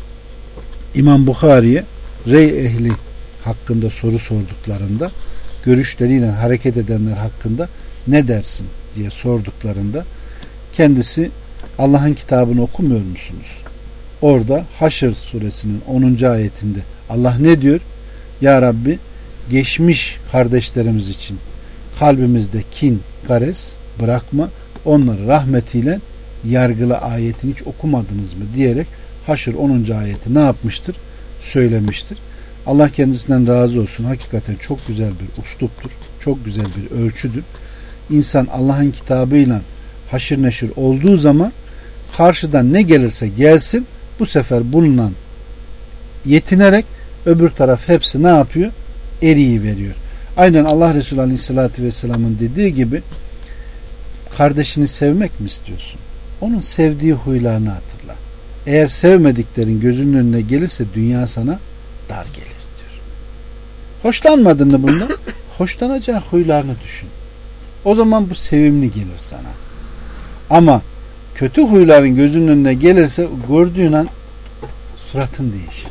İmam Bukhari'ye rey ehli hakkında soru sorduklarında, görüşleriyle hareket edenler hakkında ne dersin diye sorduklarında kendisi Allah'ın kitabını okumuyor musunuz? Orada Haşr suresinin 10. ayetinde Allah ne diyor? Ya Rabbi, geçmiş kardeşlerimiz için kalbimizde kin, gares bırakma, onları rahmetiyle yargıla ayetini hiç okumadınız mı diyerek Haşr 10. ayeti ne yapmıştır? Söylemiştir. Allah kendisinden razı olsun. Hakikaten çok güzel bir usluptur. Çok güzel bir ölçüdür. insan Allah'ın kitabıyla haşır neşir olduğu zaman karşıdan ne gelirse gelsin bu sefer bununla yetinerek öbür taraf hepsi ne yapıyor? Eriyi veriyor. Aynen Allah Resulü Aleyhisselatü Vesselam'ın dediği gibi kardeşini sevmek mi istiyorsun? Onun sevdiği huylarını hatırla. Eğer sevmediklerin gözünün önüne gelirse dünya sana dar gelir diyor. Hoşlanmadın mı bundan? Hoşlanacağı huylarını düşün. O zaman bu sevimli gelir sana. Ama kötü huyların gözünün önüne gelirse gördüğün an suratın değişir.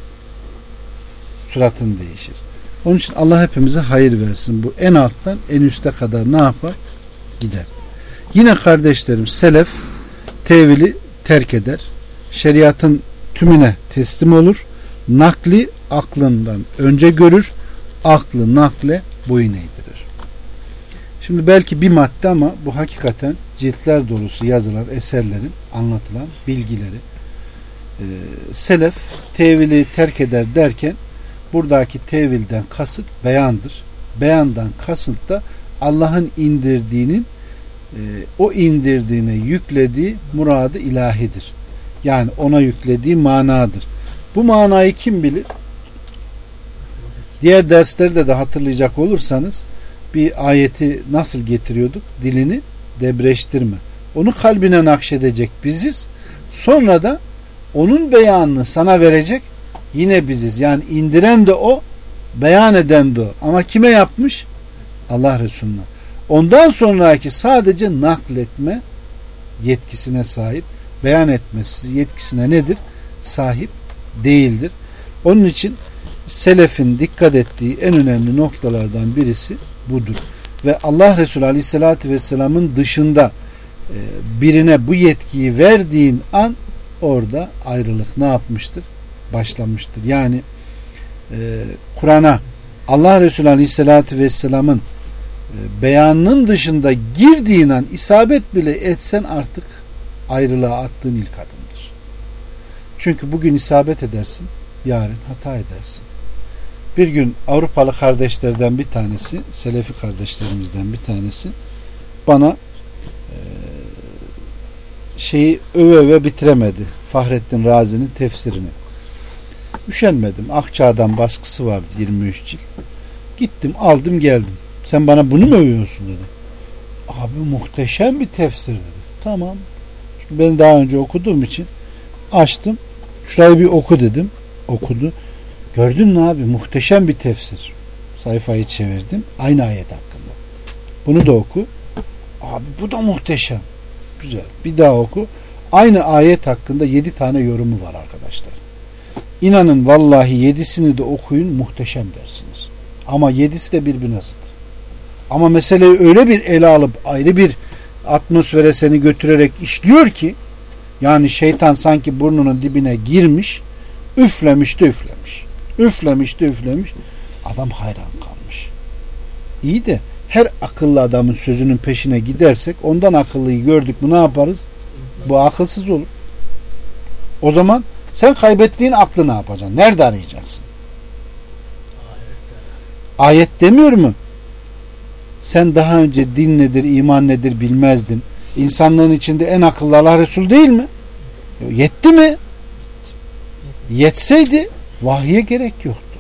Suratın değişir. Onun için Allah hepimize hayır versin. Bu en alttan en üste kadar ne yapar? Gider. Yine kardeşlerim selef tevili terk eder. Şeriatın tümüne teslim olur. Nakli aklından önce görür. Aklı nakle boyun eğdirir. Şimdi belki bir madde ama bu hakikaten ciltler dolusu yazılar, eserlerin anlatılan bilgileri. Selef tevili terk eder derken buradaki tevilden kasıt beyandır. Beyandan kasıt da Allah'ın indirdiğinin o indirdiğine yüklediği muradı ilahidir. Yani ona yüklediği manadır. Bu manayı kim bilir? Diğer derslerde de hatırlayacak olursanız bir ayeti nasıl getiriyorduk? Dilini debreştirme. Onu kalbine nakşedecek biziz. Sonra da onun beyanını sana verecek yine biziz. Yani indiren de o, beyan eden de o. Ama kime yapmış? Allah Resulü'ne. Ondan sonraki sadece nakletme yetkisine sahip, beyan etmesi yetkisine nedir? Sahip değildir. Onun için selefin dikkat ettiği en önemli noktalardan birisi budur. Ve Allah Resulü Aleyhisselatü Vesselam'ın dışında birine bu yetkiyi verdiğin an orada ayrılık ne yapmıştır? Başlamıştır. Yani Kur'an'a Allah Resulü Aleyhisselatü Vesselam'ın beyanının dışında girdiğin an isabet bile etsen artık ayrılığa attığın ilk adımdır. Çünkü bugün isabet edersin, yarın hata edersin. Bir gün Avrupalı kardeşlerden bir tanesi, Selefi kardeşlerimizden bir tanesi bana şeyi öve bitiremedi. Fahrettin Razi'nin tefsirini. Üşenmedim. Akçağ'dan baskısı vardı 23 cilt. Gittim aldım geldim. Sen bana bunu mu övüyorsun dedi. Abi muhteşem bir tefsir dedi. Tamam. Çünkü ben daha önce okuduğum için açtım. Şurayı bir oku dedim. Okudu. Gördün mü abi muhteşem bir tefsir. Sayfayı çevirdim. Aynı ayet hakkında. Bunu da oku. Abi bu da muhteşem. Güzel. Bir daha oku. Aynı ayet hakkında 7 tane yorumu var arkadaşlar. İnanın vallahi 7'sini de okuyun muhteşem dersiniz. Ama 7'si de birbirine zıt. Ama meseleyi öyle bir ele alıp ayrı bir atmosfere seni götürerek işliyor ki yani şeytan sanki burnunun dibine girmiş, üflemiş de üflemiş. Üflemiş de üflemiş. Adam hayran kalmış. İyi de her akıllı adamın sözünün peşine gidersek ondan akıllıyı gördük mü ne yaparız? Bu akılsız olur. O zaman sen kaybettiğin aklı ne yapacaksın? Nerede arayacaksın? Ayet demiyor mu? Sen daha önce din nedir, iman nedir bilmezdin. İnsanların içinde en akıllı Allah Resulü değil mi? Yetti mi? Yetseydi vahye gerek yoktu.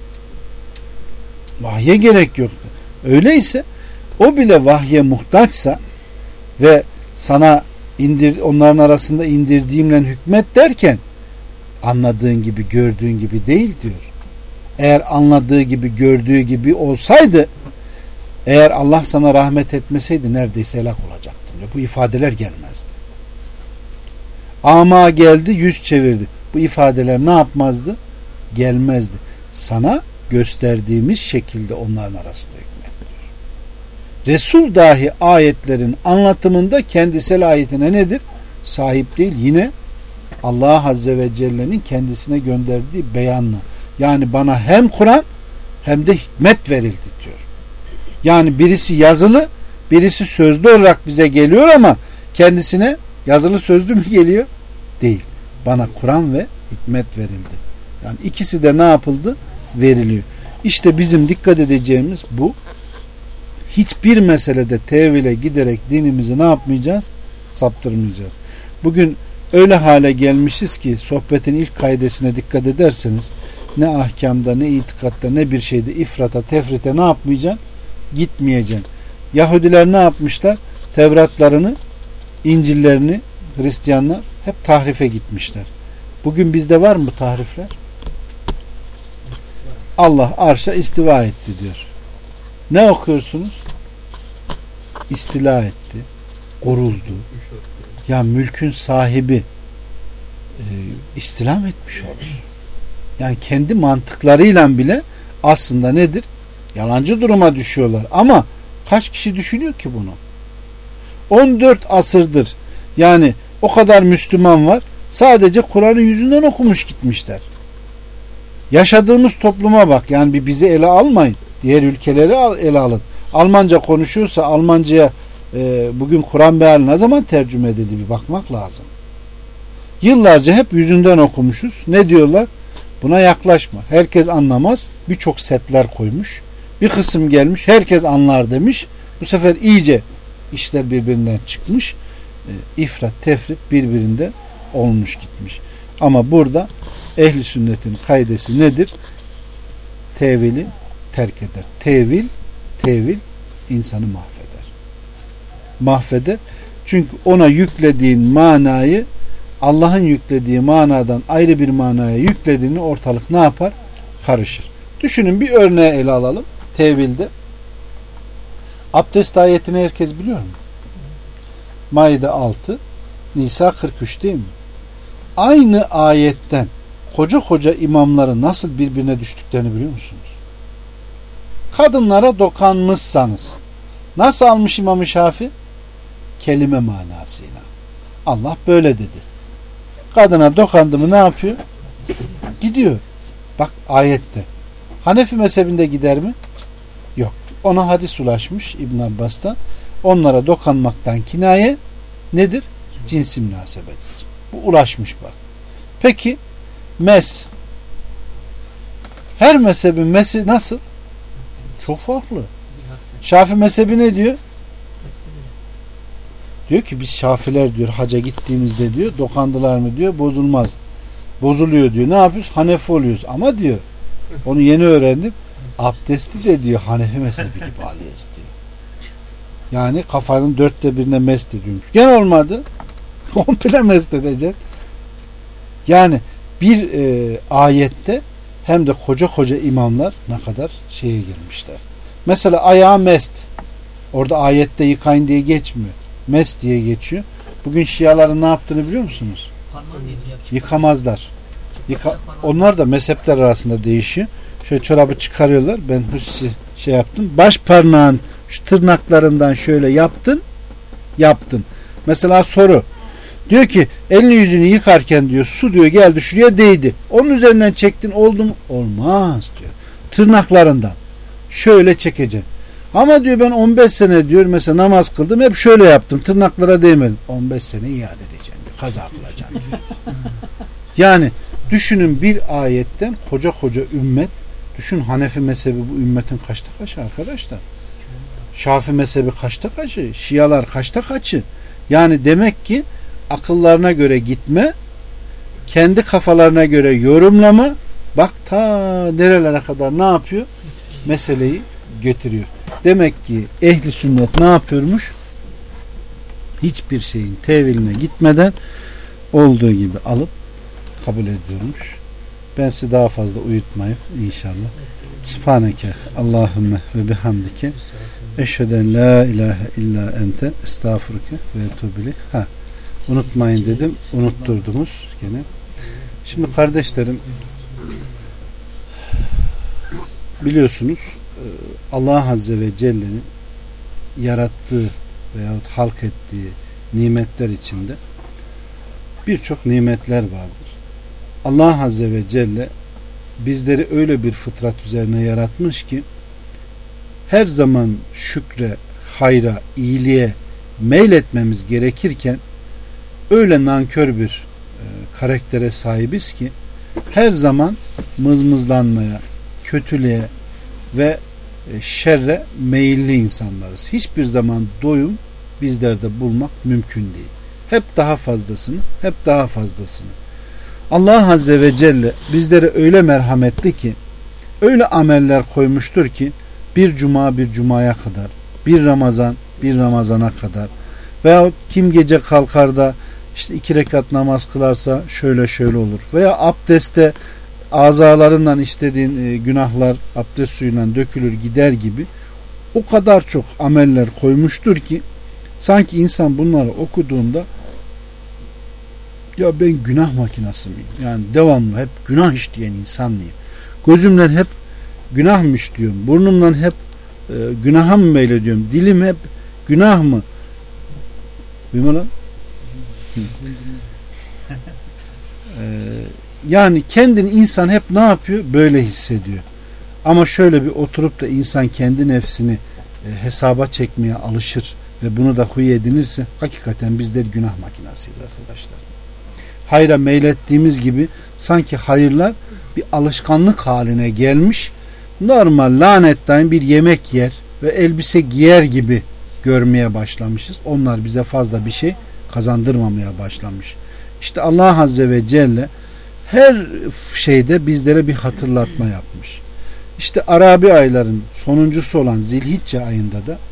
Vahye gerek yoktu. Öyleyse o bile vahye muhtaçsa ve sana onların arasında indirdiğimle hükmet derken anladığın gibi gördüğün gibi değil diyor. Eğer anladığı gibi gördüğü gibi olsaydı eğer Allah sana rahmet etmeseydi neredeyse helak olacaktın diyor. Bu ifadeler gelmezdi. Ama geldi yüz çevirdi. Bu ifadeler ne yapmazdı? Gelmezdi. Sana gösterdiğimiz şekilde onların arasında hükmet diyor. Resul dahi ayetlerin anlatımında kendisel ayetine nedir? Sahip değil. Yine Allah Azze ve Celle'nin kendisine gönderdiği beyanla. Yani bana hem Kur'an hem de hikmet verildi diyor. Yani birisi yazılı, birisi sözlü olarak bize geliyor ama kendisine yazılı sözlü mü geliyor? Değil. Bana Kur'an ve hikmet verildi. Yani ikisi de ne yapıldı? Veriliyor. İşte bizim dikkat edeceğimiz bu. hiçbir meselede tevile giderek dinimizi ne yapmayacağız? Saptırmayacağız. Bugün öyle hale gelmişiz ki sohbetin ilk kaidesine dikkat ederseniz ne ahkamda, ne itikatta, ne bir şeyde ifrata, tefrite ne yapmayacaksın? Gitmeyeceksin. Yahudiler ne yapmışlar? Tevratlarını, İncillerini, Hristiyanlar hep tahrife gitmişler. Bugün bizde var mı bu tahrifler? Allah arşa istiva etti diyor. Ne okuyorsunuz? İstila etti, koruldu. Ya mülkün sahibi istilam etmiş olur. Yani kendi mantıklarıyla bile aslında nedir? Yalancı duruma düşüyorlar. Ama kaç kişi düşünüyor ki bunu? 14 asırdır yani o kadar Müslüman var. Sadece Kur'an'ı yüzünden okumuş gitmişler. Yaşadığımız topluma bak. Yani bir bizi ele almayın. Diğer ülkeleri ele alın. Almanca konuşuyorsa Almanca'ya bugün Kur'an meali ne zaman tercüme edildi bir bakmak lazım. Yıllarca hep yüzünden okumuşuz. Ne diyorlar? Buna yaklaşma. Herkes anlamaz. Birçok setler koymuş. Bir kısım gelmiş. Herkes anlar demiş. Bu sefer iyice işler birbirinden çıkmış. İfrat, tefrit birbirinde olmuş gitmiş. Ama burada ehli sünnetin kaidesi nedir? Tevili terk eder. Tevil insanı mahveder. Mahveder. Çünkü ona yüklediğin manayı Allah'ın yüklediği manadan ayrı bir manaya yüklediğini ortalık ne yapar? Karışır. Düşünün bir örneği ele alalım. Tevilde. Abdest ayetini herkes biliyor mu? Maide 6, Nisa 43 değil mi? Aynı ayetten koca imamların nasıl birbirine düştüklerini biliyor musunuz? Kadınlara dokanmışsanız nasıl almış İmam-ı Şafii? Kelime manasıyla. Allah böyle dedi. Kadına dokandı mı ne yapıyor? Gidiyor. Bak ayette. Hanefi mezhebinde gider mi? Yok. Ona hadis ulaşmış İbn Abbas'tan. Onlara dokanmaktan kinaye nedir? Cinsi münasebettir. Bu ulaşmış bak. Peki mes. Her mezhebin mesi nasıl? Çok farklı. Şafii mezhebi ne diyor? Diyor ki biz Şafiler diyor haca gittiğimizde diyor dokandılar mı diyor bozulmaz. Bozuluyor diyor. Ne yapıyoruz? Hanefi oluyoruz. Ama diyor onu yeni öğrendim. Abdesti de diyor Hanefi mezhebi gibi alıyoruz diyor. Yani kafanın 1/4'ine mest ediyormuş. Gene olmadı. Komple mest edecek. Yani bir ayette hem de koca imamlar ne kadar şeye girmişler. Mesela ayağı mest. Orada ayette yıkayın diye geçmiyor. Mest diye geçiyor. Bugün Şiaların ne yaptığını biliyor musunuz? Yıkamazlar. Onlar da mezhepler arasında değişiyor. Şöyle çorabı çıkarıyorlar. Ben hususi şey yaptım. Baş parmağın şu tırnaklarından şöyle yaptın. Mesela soru. Diyor ki elini yüzünü yıkarken diyor su diyor geldi şuraya değdi. Onun üzerinden çektin oldu mu? Olmaz diyor. Tırnaklarından. Şöyle çekeceğim. Ama diyor ben 15 sene diyor mesela namaz kıldım hep şöyle yaptım. Tırnaklara değmedim. 15 sene iade edeceğim diyor. Kaza kılacağım diyor. Yani düşünün bir ayetten koca ümmet düşün Hanefi mezhebi bu ümmetin kaçta kaçı arkadaşlar? Şafii mezhebi kaçta kaçı? Şialar kaçta kaçı? Yani demek ki akıllarına göre gitme, kendi kafalarına göre yorumlama, bak ta nerelere kadar ne yapıyor? Meseleyi getiriyor. Demek ki ehli sünnet ne yapıyormuş? Hiçbir şeyin teviline gitmeden olduğu gibi alıp kabul ediyormuş. Ben sizi daha fazla uyutmayayım inşallah. Subhaneke Allahümme ve bihamdike eşheden la ilahe illa ente estağfurke ve etûbü ileyk. Unutmayın dedim. Unutturdunuz gene. Şimdi kardeşlerim biliyorsunuz Allah Azze ve Celle'nin yarattığı veyahut halk ettiği nimetler içinde birçok nimetler vardır. Allah Azze ve Celle bizleri öyle bir fıtrat üzerine yaratmış ki her zaman şükre, hayra, iyiliğe meyletmemiz gerekirken öyle nankör bir karaktere sahibiz ki her zaman mızmızlanmaya, kötülüğe ve şerre meyilli insanlarız. Hiçbir zaman doyum bizlerde bulmak mümkün değil. Hep daha fazlasını, hep daha fazlasını. Allah Azze ve Celle bizlere öyle merhametli ki, öyle ameller koymuştur ki bir cuma bir cumaya kadar, bir Ramazan bir Ramazana kadar, veya kim gece kalkar da işte 2 rekat namaz kılarsa şöyle şöyle olur, veya abdeste azalarından işlediğin günahlar abdest suyuyla dökülür gider gibi o kadar çok ameller koymuştur ki sanki insan bunları okuduğunda ya ben günah makinası mıyım? Yani devamlı hep günah işleyen insan mıyım? Gözümden hep günah mı işliyorum? Burnumdan hep günaha mı meylediyorum? Dilim hep günah mı? Duyma lan? Yani kendini insan hep ne yapıyor? Böyle hissediyor. Ama şöyle bir oturup da insan kendi nefsini hesaba çekmeye alışır ve bunu da huy edinirse hakikaten bizler günah makinasıyız arkadaşlar. Hayra meylettiğimiz gibi sanki hayırlar bir alışkanlık haline gelmiş, normal lanetten bir yemek yer ve elbise giyer gibi görmeye başlamışız. Onlar bize fazla bir şey kazandırmamaya başlamış. İşte Allah Azze ve Celle her şeyde bizlere bir hatırlatma yapmış. İşte Arabi ayların sonuncusu olan Zilhicce ayında da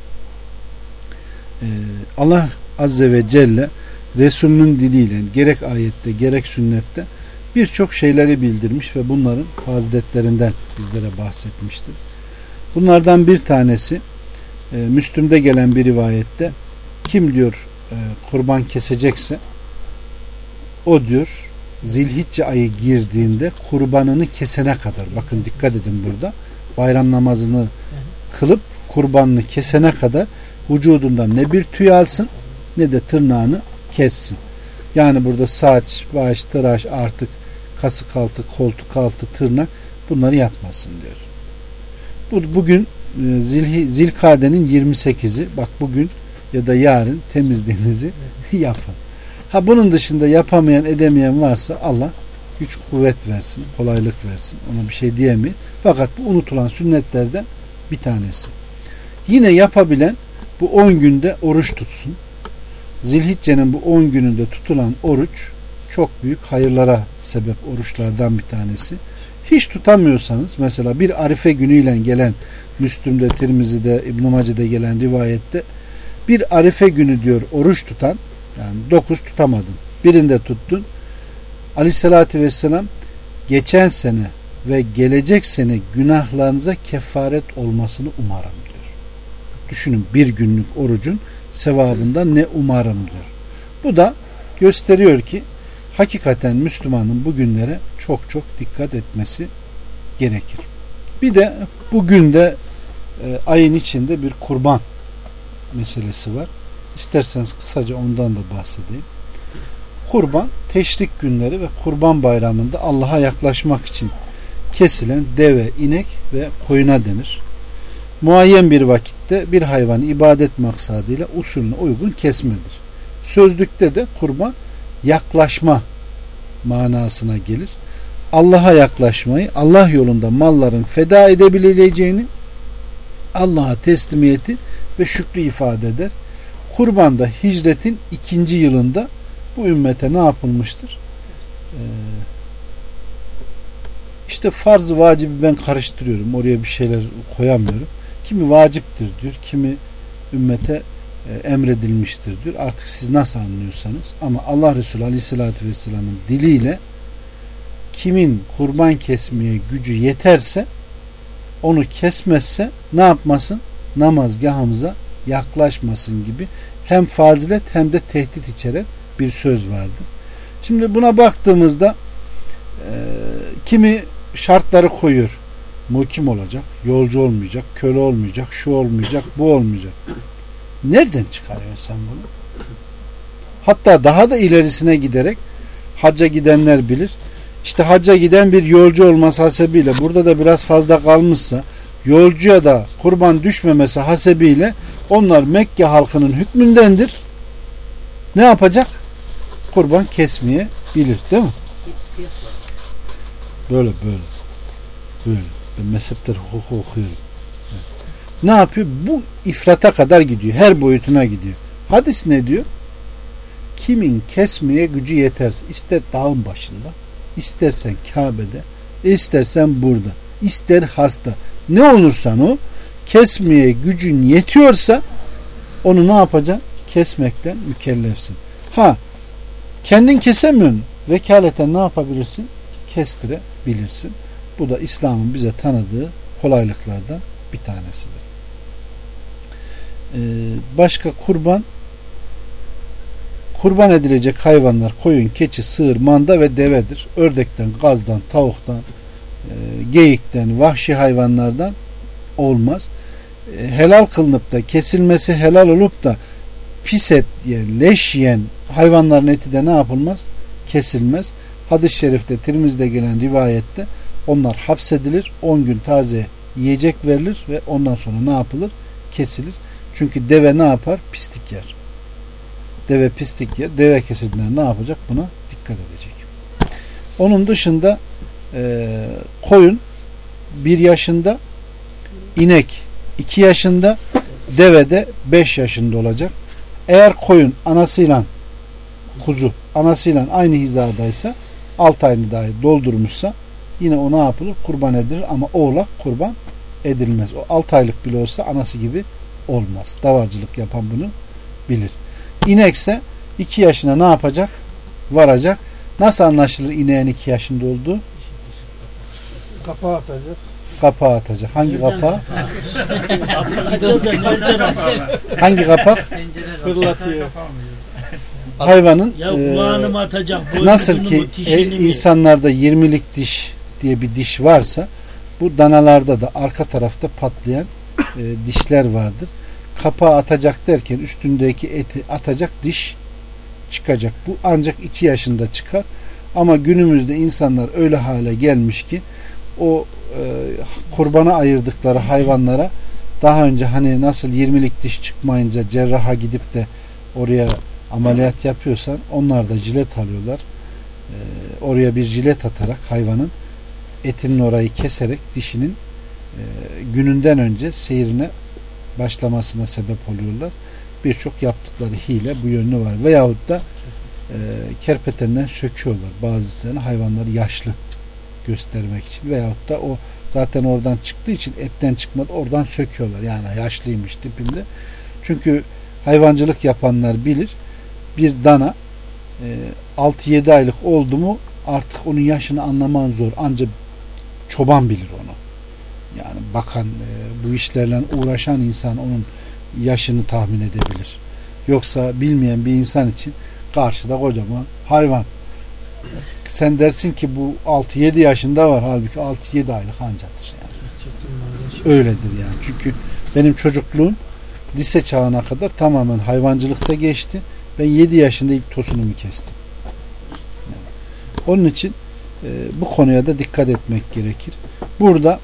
Allah Azze ve Celle Resulünün diliyle gerek ayette gerek sünnette birçok şeyleri bildirmiş ve bunların faziletlerinden bizlere bahsetmiştir. Bunlardan bir tanesi Müslüm'de gelen bir rivayette kim diyor kurban kesecekse o diyor Zilhicce ayı girdiğinde kurbanını kesene kadar, bakın dikkat edin burada, bayram namazını kılıp kurbanını kesene kadar vücudundan ne bir tüy alsın ne de tırnağını kessin. Yani burada saç, baş, tıraş, artık kasık altı, koltuk altı, tırnak bunları yapmasın diyor. Bugün Zilkade'nin 28'i, bak bugün ya da yarın temizliğinizi yapın. Ha bunun dışında yapamayan edemeyen varsa Allah güç kuvvet versin, kolaylık versin. Ona bir şey diyemeyiz. Fakat bu unutulan sünnetlerden bir tanesi. Yine yapabilen bu 10 günde oruç tutsun. Zilhicce'nin bu 10 gününde tutulan oruç çok büyük hayırlara sebep oruçlardan bir tanesi. Hiç tutamıyorsanız mesela bir Arife günüyle gelen Müslüm'de, Tirmizi'de, İbn-i Mace'de gelen rivayette bir Arife günü diyor oruç tutan, yani 9 tutamadın, birinde tuttun, Aleyhisselatü Vesselam geçen sene ve gelecek sene günahlarınıza kefaret olmasını umarım diyor. Düşünün, bir günlük orucun sevabından ne umarım diyor. Bu da gösteriyor ki hakikaten Müslümanın bu günlere çok çok dikkat etmesi gerekir. Bir de bugün de ayın içinde bir kurban meselesi var. İsterseniz kısaca ondan da bahsedeyim. Kurban, teşrik günleri ve kurban bayramında Allah'a yaklaşmak için kesilen deve, inek ve koyuna denir. Muayyen bir vakitte bir hayvanı ibadet maksadıyla usulüne uygun kesmedir. Sözlükte de kurban yaklaşma manasına gelir. Allah'a yaklaşmayı, Allah yolunda malların feda edebileceğini, Allah'a teslimiyeti ve şükrü ifade eder. Kurban da hicretin 2. yılında bu ümmete ne yapılmıştır? İşte farz-ı vacibi ben karıştırıyorum. Oraya bir şeyler koyamıyorum. Kimi vaciptir diyor, kimi ümmete emredilmiştir diyor. Artık siz nasıl anlıyorsanız, ama Allah Resulü Aleyhisselatü Vesselam'ın diliyle kimin kurban kesmeye gücü yeterse onu kesmezse ne yapmasın? Namazgahımıza yaklaşmasın gibi hem fazilet hem de tehdit içeren bir söz vardı. Şimdi buna baktığımızda kimi şartları koyuyor. Mukim olacak, yolcu olmayacak, köle olmayacak, şu olmayacak, bu olmayacak. Nereden çıkarıyorsun sen bunu? Hatta daha da ilerisine giderek hacca gidenler bilir. İşte hacca giden bir yolcu olması hasebiyle burada da biraz fazla kalmışsa, yolcuya da kurban düşmemesi hasebiyle onlar Mekke halkının hükmündendir. Ne yapacak? Kurban kesmeye bilir, değil mi? Böyle. Ben mezhepler hukuku okuyorum. Ne yapıyor? Bu ifrata kadar gidiyor. Her boyutuna gidiyor. Hadis ne diyor? Kimin kesmeye gücü yeterse, ister dağın başında, istersen Kabe'de, istersen burada, ister hasta, ne olursan o, kesmeye gücün yetiyorsa onu ne yapacaksın? Kesmekten mükellefsin. Kendin kesemiyorsun. Vekaleten ne yapabilirsin? Kestirebilirsin. Bu da İslam'ın bize tanıdığı kolaylıklardan bir tanesidir. Başka kurban edilecek hayvanlar koyun, keçi, sığır, manda ve devedir. Ördekten, gazdan, tavuktan, geyikten, vahşi hayvanlardan olmaz. Helal kılınıp da kesilmesi helal olup da pis et yiyen, leş yiyen hayvanların eti de ne yapılmaz? Kesilmez. Hadis-i şerifte, Tirmizi'de gelen rivayette onlar hapsedilir, 10 gün taze yiyecek verilir ve ondan sonra ne yapılır? Kesilir. Çünkü deve ne yapar? Pislik yer. Deve pislik yer. Deve kesildiğinde ne yapacak? Buna dikkat edecek. Onun dışında koyun 1 yaşında, inek 2 yaşında, deve de 5 yaşında olacak. Eğer koyun anasıyla kuzu anasıyla aynı hizadaysa 6 ayını dahi doldurmuşsa yine o ne yapılır? Kurban edilir ama oğlak kurban edilmez. O 6 aylık bile olsa anası gibi olmaz. Davarcılık yapan bunu bilir. İnekse 2 yaşına ne yapacak? Varacak. Nasıl anlaşılır ineğin 2 yaşında olduğu? Kapağı atacak. Kapağı atacak. Hangi kapağı? Hangi kapak? Fırlatıyor. Hayvanın atacak, nasıl ki insanlarda 20'lik diş diye bir diş varsa bu danalarda da arka tarafta patlayan dişler vardır. Kapağı atacak derken üstündeki eti atacak, diş çıkacak. Bu ancak 2 yaşında çıkar. Ama günümüzde insanlar öyle hale gelmiş ki o kurbana ayırdıkları hayvanlara daha önce hani nasıl 20'lik diş çıkmayınca cerraha gidip de oraya ameliyat yapıyorsan onlar da jilet alıyorlar. Oraya bir jilet atarak hayvanın etinin orayı keserek dişinin gününden önce seyrine başlamasına sebep oluyorlar. Birçok yaptıkları hile bu yönlü var. Veyahut da kerpetenden söküyorlar. Bazılarını hayvanları yaşlı göstermek için. Veyahut da o zaten oradan çıktığı için etten çıkmadı. Oradan söküyorlar. Yani yaşlıymış tipinde. Çünkü hayvancılık yapanlar bilir. Bir dana 6-7 aylık oldu mu artık onun yaşını anlaman zor. Ancak çoban bilir onu. Yani bakan bu işlerle uğraşan insan onun yaşını tahmin edebilir. Yoksa bilmeyen bir insan için karşıda kocaman hayvan. Sen dersin ki bu 6-7 yaşında var. Halbuki 6-7 aylık ancadır yani. Öyledir yani. Çünkü benim çocukluğum lise çağına kadar tamamen hayvancılıkta geçti. Ben 7 yaşında ilk tosunumu kestim. Yani onun için bu konuya da dikkat etmek gerekir. Burada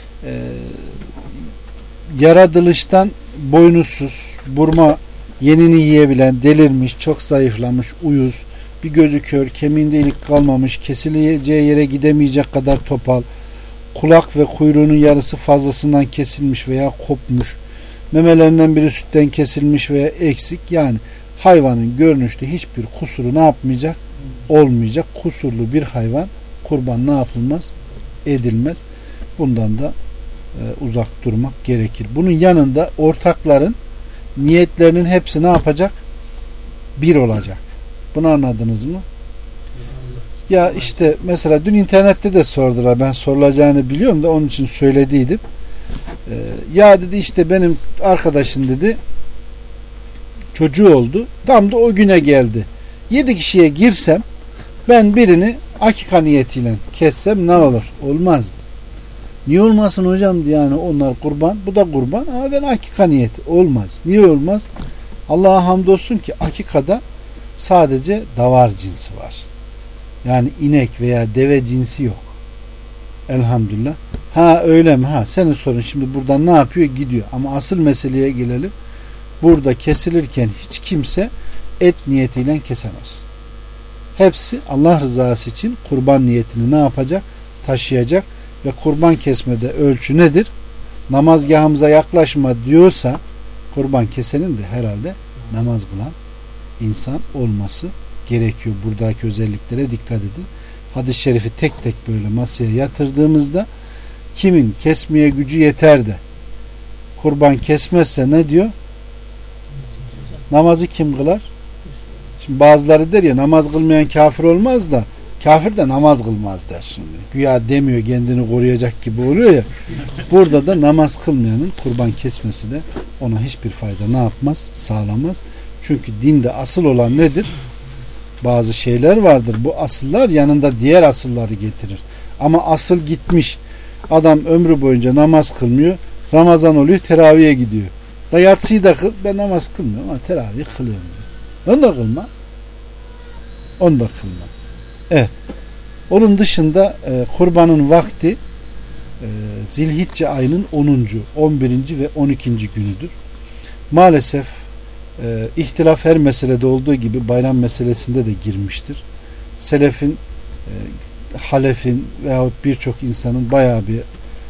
yaratılıştan boynuzsuz, burma yenini yiyebilen, delirmiş, çok zayıflamış, uyuz, bir gözü kör, kemiğinde ilik kalmamış, kesileceği yere gidemeyecek kadar topal, kulak ve kuyruğunun yarısı fazlasından kesilmiş veya kopmuş, memelerinden biri sütten kesilmiş veya eksik. Yani hayvanın görünüşte hiçbir kusuru ne yapmayacak? Olmayacak. Kusurlu bir hayvan kurban ne yapılmaz? Edilmez. Bundan da uzak durmak gerekir. Bunun yanında ortakların niyetlerinin hepsi ne yapacak? Bir olacak. Bunu anladınız mı? Ya işte mesela dün internette de sordular. Ben sorulacağını biliyorum da onun için söylediydim. Ya dedi işte benim arkadaşım dedi çocuğu oldu. Tam da o güne geldi. 7 kişiye girsem ben birini akika niyetiyle kessem ne olur? Olmaz. Niye olmasın hocam? Yani onlar kurban, bu da kurban ama ben akika niyeti. Olmaz. Niye olmaz? Allah'a hamdolsun ki akikada sadece davar cinsi var. Yani inek veya deve cinsi yok. Elhamdülillah. Ha öyle mi? Ha senin sorun şimdi buradan ne yapıyor? Gidiyor. Ama asıl meseleye gelelim. Burada kesilirken hiç kimse et niyetiyle kesemez. Hepsi Allah rızası için kurban niyetini ne yapacak? Taşıyacak ve kurban kesmede ölçü nedir? namazgahımıza yaklaşma diyorsa kurban kesenin de herhalde namaz kılan insan olması gerekiyor. Buradaki özelliklere dikkat edin. Hadis-i şerifi tek tek böyle masaya yatırdığımızda kimin kesmeye gücü yeter de kurban kesmezse ne diyor? Namazı kim kılar? Şimdi bazıları der ya namaz kılmayan kafir olmaz da kafir de namaz kılmaz der şimdi. Güya demiyor, kendini koruyacak gibi oluyor ya. Burada da namaz kılmayanın kurban kesmesi de ona hiçbir fayda ne yapmaz? Sağlamaz. Çünkü dinde asıl olan nedir? Bazı şeyler vardır. Bu asıllar yanında diğer asılları getirir. Ama asıl gitmiş. Adam ömrü boyunca namaz kılmıyor. Ramazan oluyor, teraviye gidiyor. Da yatsıyı da kıl. Ben namaz kılmıyorum ama teravih kılıyorum diyor. Onu da kılma. Onu da kılma. Evet. Onun dışında kurbanın vakti Zilhicce ayının 10. 11. ve 12. günüdür. Maalesef ihtilaf her meselede olduğu gibi bayram meselesinde de girmiştir. Selefin, halefin veyahut birçok insanın bayağı bir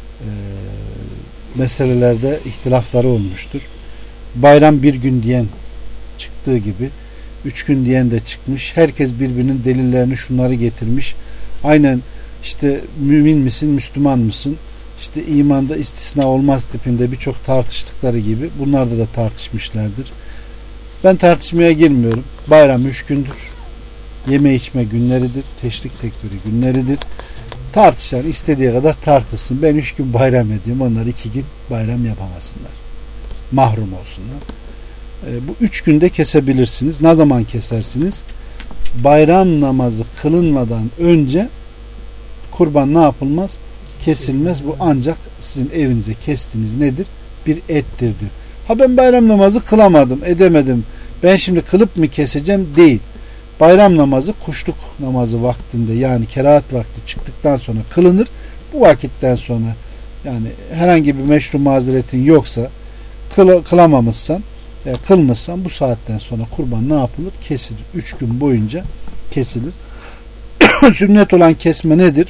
meselelerde ihtilafları olmuştur. Bayram bir gün diyen çıktığı gibi 3 gün diyen de çıkmış. Herkes birbirinin delillerini şunları getirmiş. Aynen işte mümin misin, Müslüman mısın? İşte imanda istisna olmaz tipinde birçok tartıştıkları gibi bunlarda da tartışmışlardır. Ben tartışmaya girmiyorum. Bayram 3 gündür. Yeme içme günleridir. Teşrik tekbiri günleridir. Tartışan istediği kadar tartışsın. Ben 3 gün bayram ediyorum. Onlar 2 gün bayram yapamasınlar. Mahrum olsunlar. Bu 3 günde kesebilirsiniz. Ne zaman kesersiniz? Bayram namazı kılınmadan önce kurban ne yapılmaz? Kesilmez. Bu ancak sizin evinize kestiğiniz nedir? Bir ettir diyor. Ha ben bayram namazı kılamadım, edemedim. Ben şimdi kılıp mı keseceğim? Değil. Bayram namazı kuşluk namazı vaktinde yani kerahat vakti çıktıktan sonra kılınır. Bu vakitten sonra yani herhangi bir meşru mazeretin yoksa kılamamışsan kılmışsan bu saatten sonra kurban ne yapılır? Kesilir. 3 gün boyunca kesilir. Sünnet olan kesme nedir?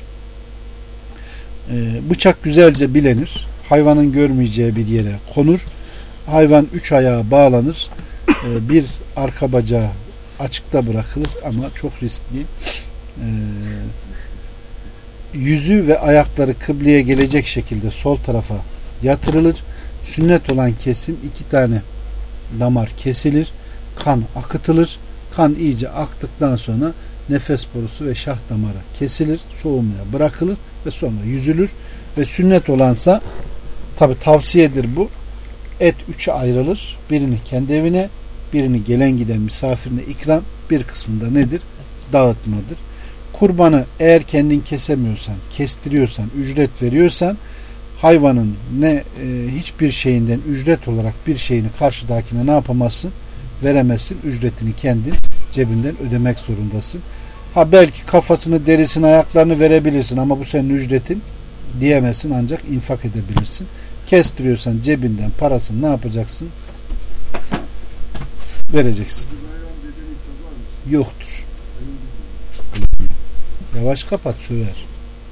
Bıçak güzelce bilenir. Hayvanın görmeyeceği bir yere konur. Hayvan 3 ayağa bağlanır. Bir arka bacağı açıkta bırakılır ama çok riskli. Yüzü ve ayakları kıbleye gelecek şekilde sol tarafa yatırılır. Sünnet olan kesim 2 tane damar kesilir. Kan akıtılır. Kan iyice aktıktan sonra nefes borusu ve şah damarı kesilir. Soğumaya bırakılır ve sonra yüzülür. Ve sünnet olansa tabi tavsiyedir bu. Et 3'e ayrılır. Birini kendi evine, birini gelen giden misafirine ikram, bir kısmında nedir? Dağıtmadır. Kurbanı eğer kendin kesemiyorsan, kestiriyorsan, ücret veriyorsan hayvanın hiçbir şeyinden ücret olarak bir şeyini karşıdakine ne yapamazsın? Veremezsin. Ücretini kendin cebinden ödemek zorundasın. Ha belki kafasını, derisini, ayaklarını verebilirsin ama bu senin ücretin diyemezsin ancak infak edebilirsin. Kestiriyorsan cebinden parasını ne yapacaksın? Vereceksin. Yoktur. Yavaş kapat söver.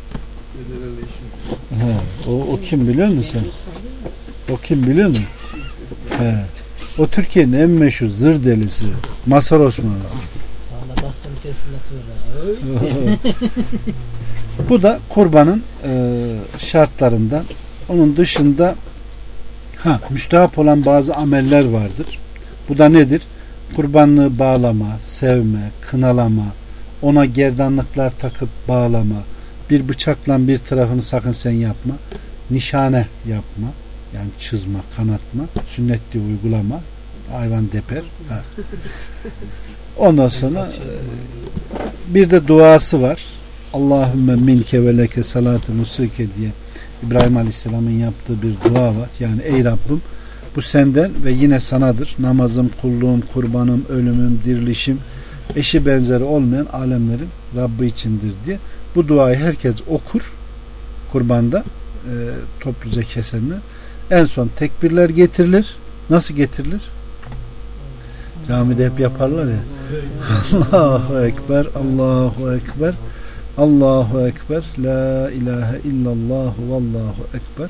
O kim biliyor musun sen? O kim biliyor musun? He. O Türkiye'nin en meşhur zır delisi Mazhar Osman. Bu da kurbanın şartlarından. Onun dışında müstehap olan bazı ameller vardır. Bu da nedir? Kurbanlığı bağlama, sevme, kınalama, ona gerdanlıklar takıp bağlama, bir bıçakla bir tarafını sakın sen yapma, nişane yapma, yani çizma, kanatma, sünnetli uygulama, hayvan deper. Ondan sonra bir de duası var. Allahümme minke ve leke salatu musike diye İbrahim Aleyhisselam'ın yaptığı bir dua var. Yani ey Rabbim bu senden ve yine sanadır. Namazım, kulluğum, kurbanım, ölümüm, dirilişim eşi benzeri olmayan alemlerin Rabbi içindir diye. Bu duayı herkes okur kurbanda topluca kesenler. En son tekbirler getirilir. Nasıl getirilir? Camide hep yaparlar ya. Allahu Ekber, Allahu Ekber, Allahu Ekber, La ilahe illallah, Vallahu Ekber,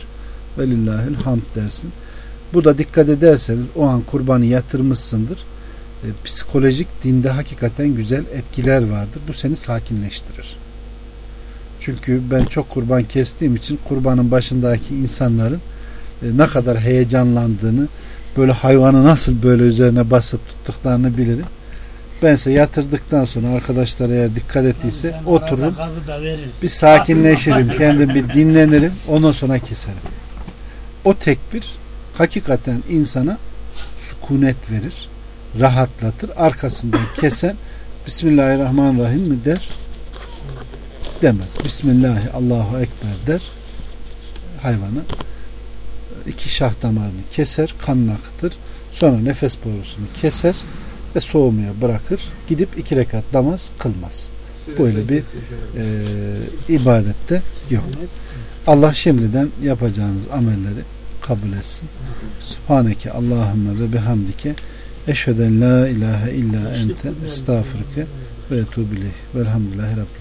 velillahil hamd dersin. Bu da dikkat ederseniz o an kurbanı yatırmışsındır. Psikolojik dinde hakikaten güzel etkiler vardır. Bu seni sakinleştirir. Çünkü ben çok kurban kestiğim için kurbanın başındaki insanların ne kadar heyecanlandığını, böyle hayvanı nasıl böyle üzerine basıp tuttuklarını bilirim. Bense yatırdıktan sonra arkadaşlar eğer dikkat ettiyse otururum, bir sakinleşirim, kendim bir dinlenirim, ondan sonra keserim. O tekbir hakikaten insana sükunet verir, rahatlatır. Arkasından kesen Bismillahirrahmanirrahim mi der? Demez. Bismillahi Allahu Ekber der. Hayvanı 2 şah damarını keser, kanını akıtır. Sonra nefes borusunu keser ve soğumaya bırakır. Gidip 2 rekat namaz kılmaz. Böyle bir ibadette yok. Allah şimdiden yapacağınız amelleri kabul etsin. Subhaneke Allahümme ve bihamdike eşheden la ilahe illa ente estağfurke ve etûbü ileyh. Velhamdülillahi Rabbil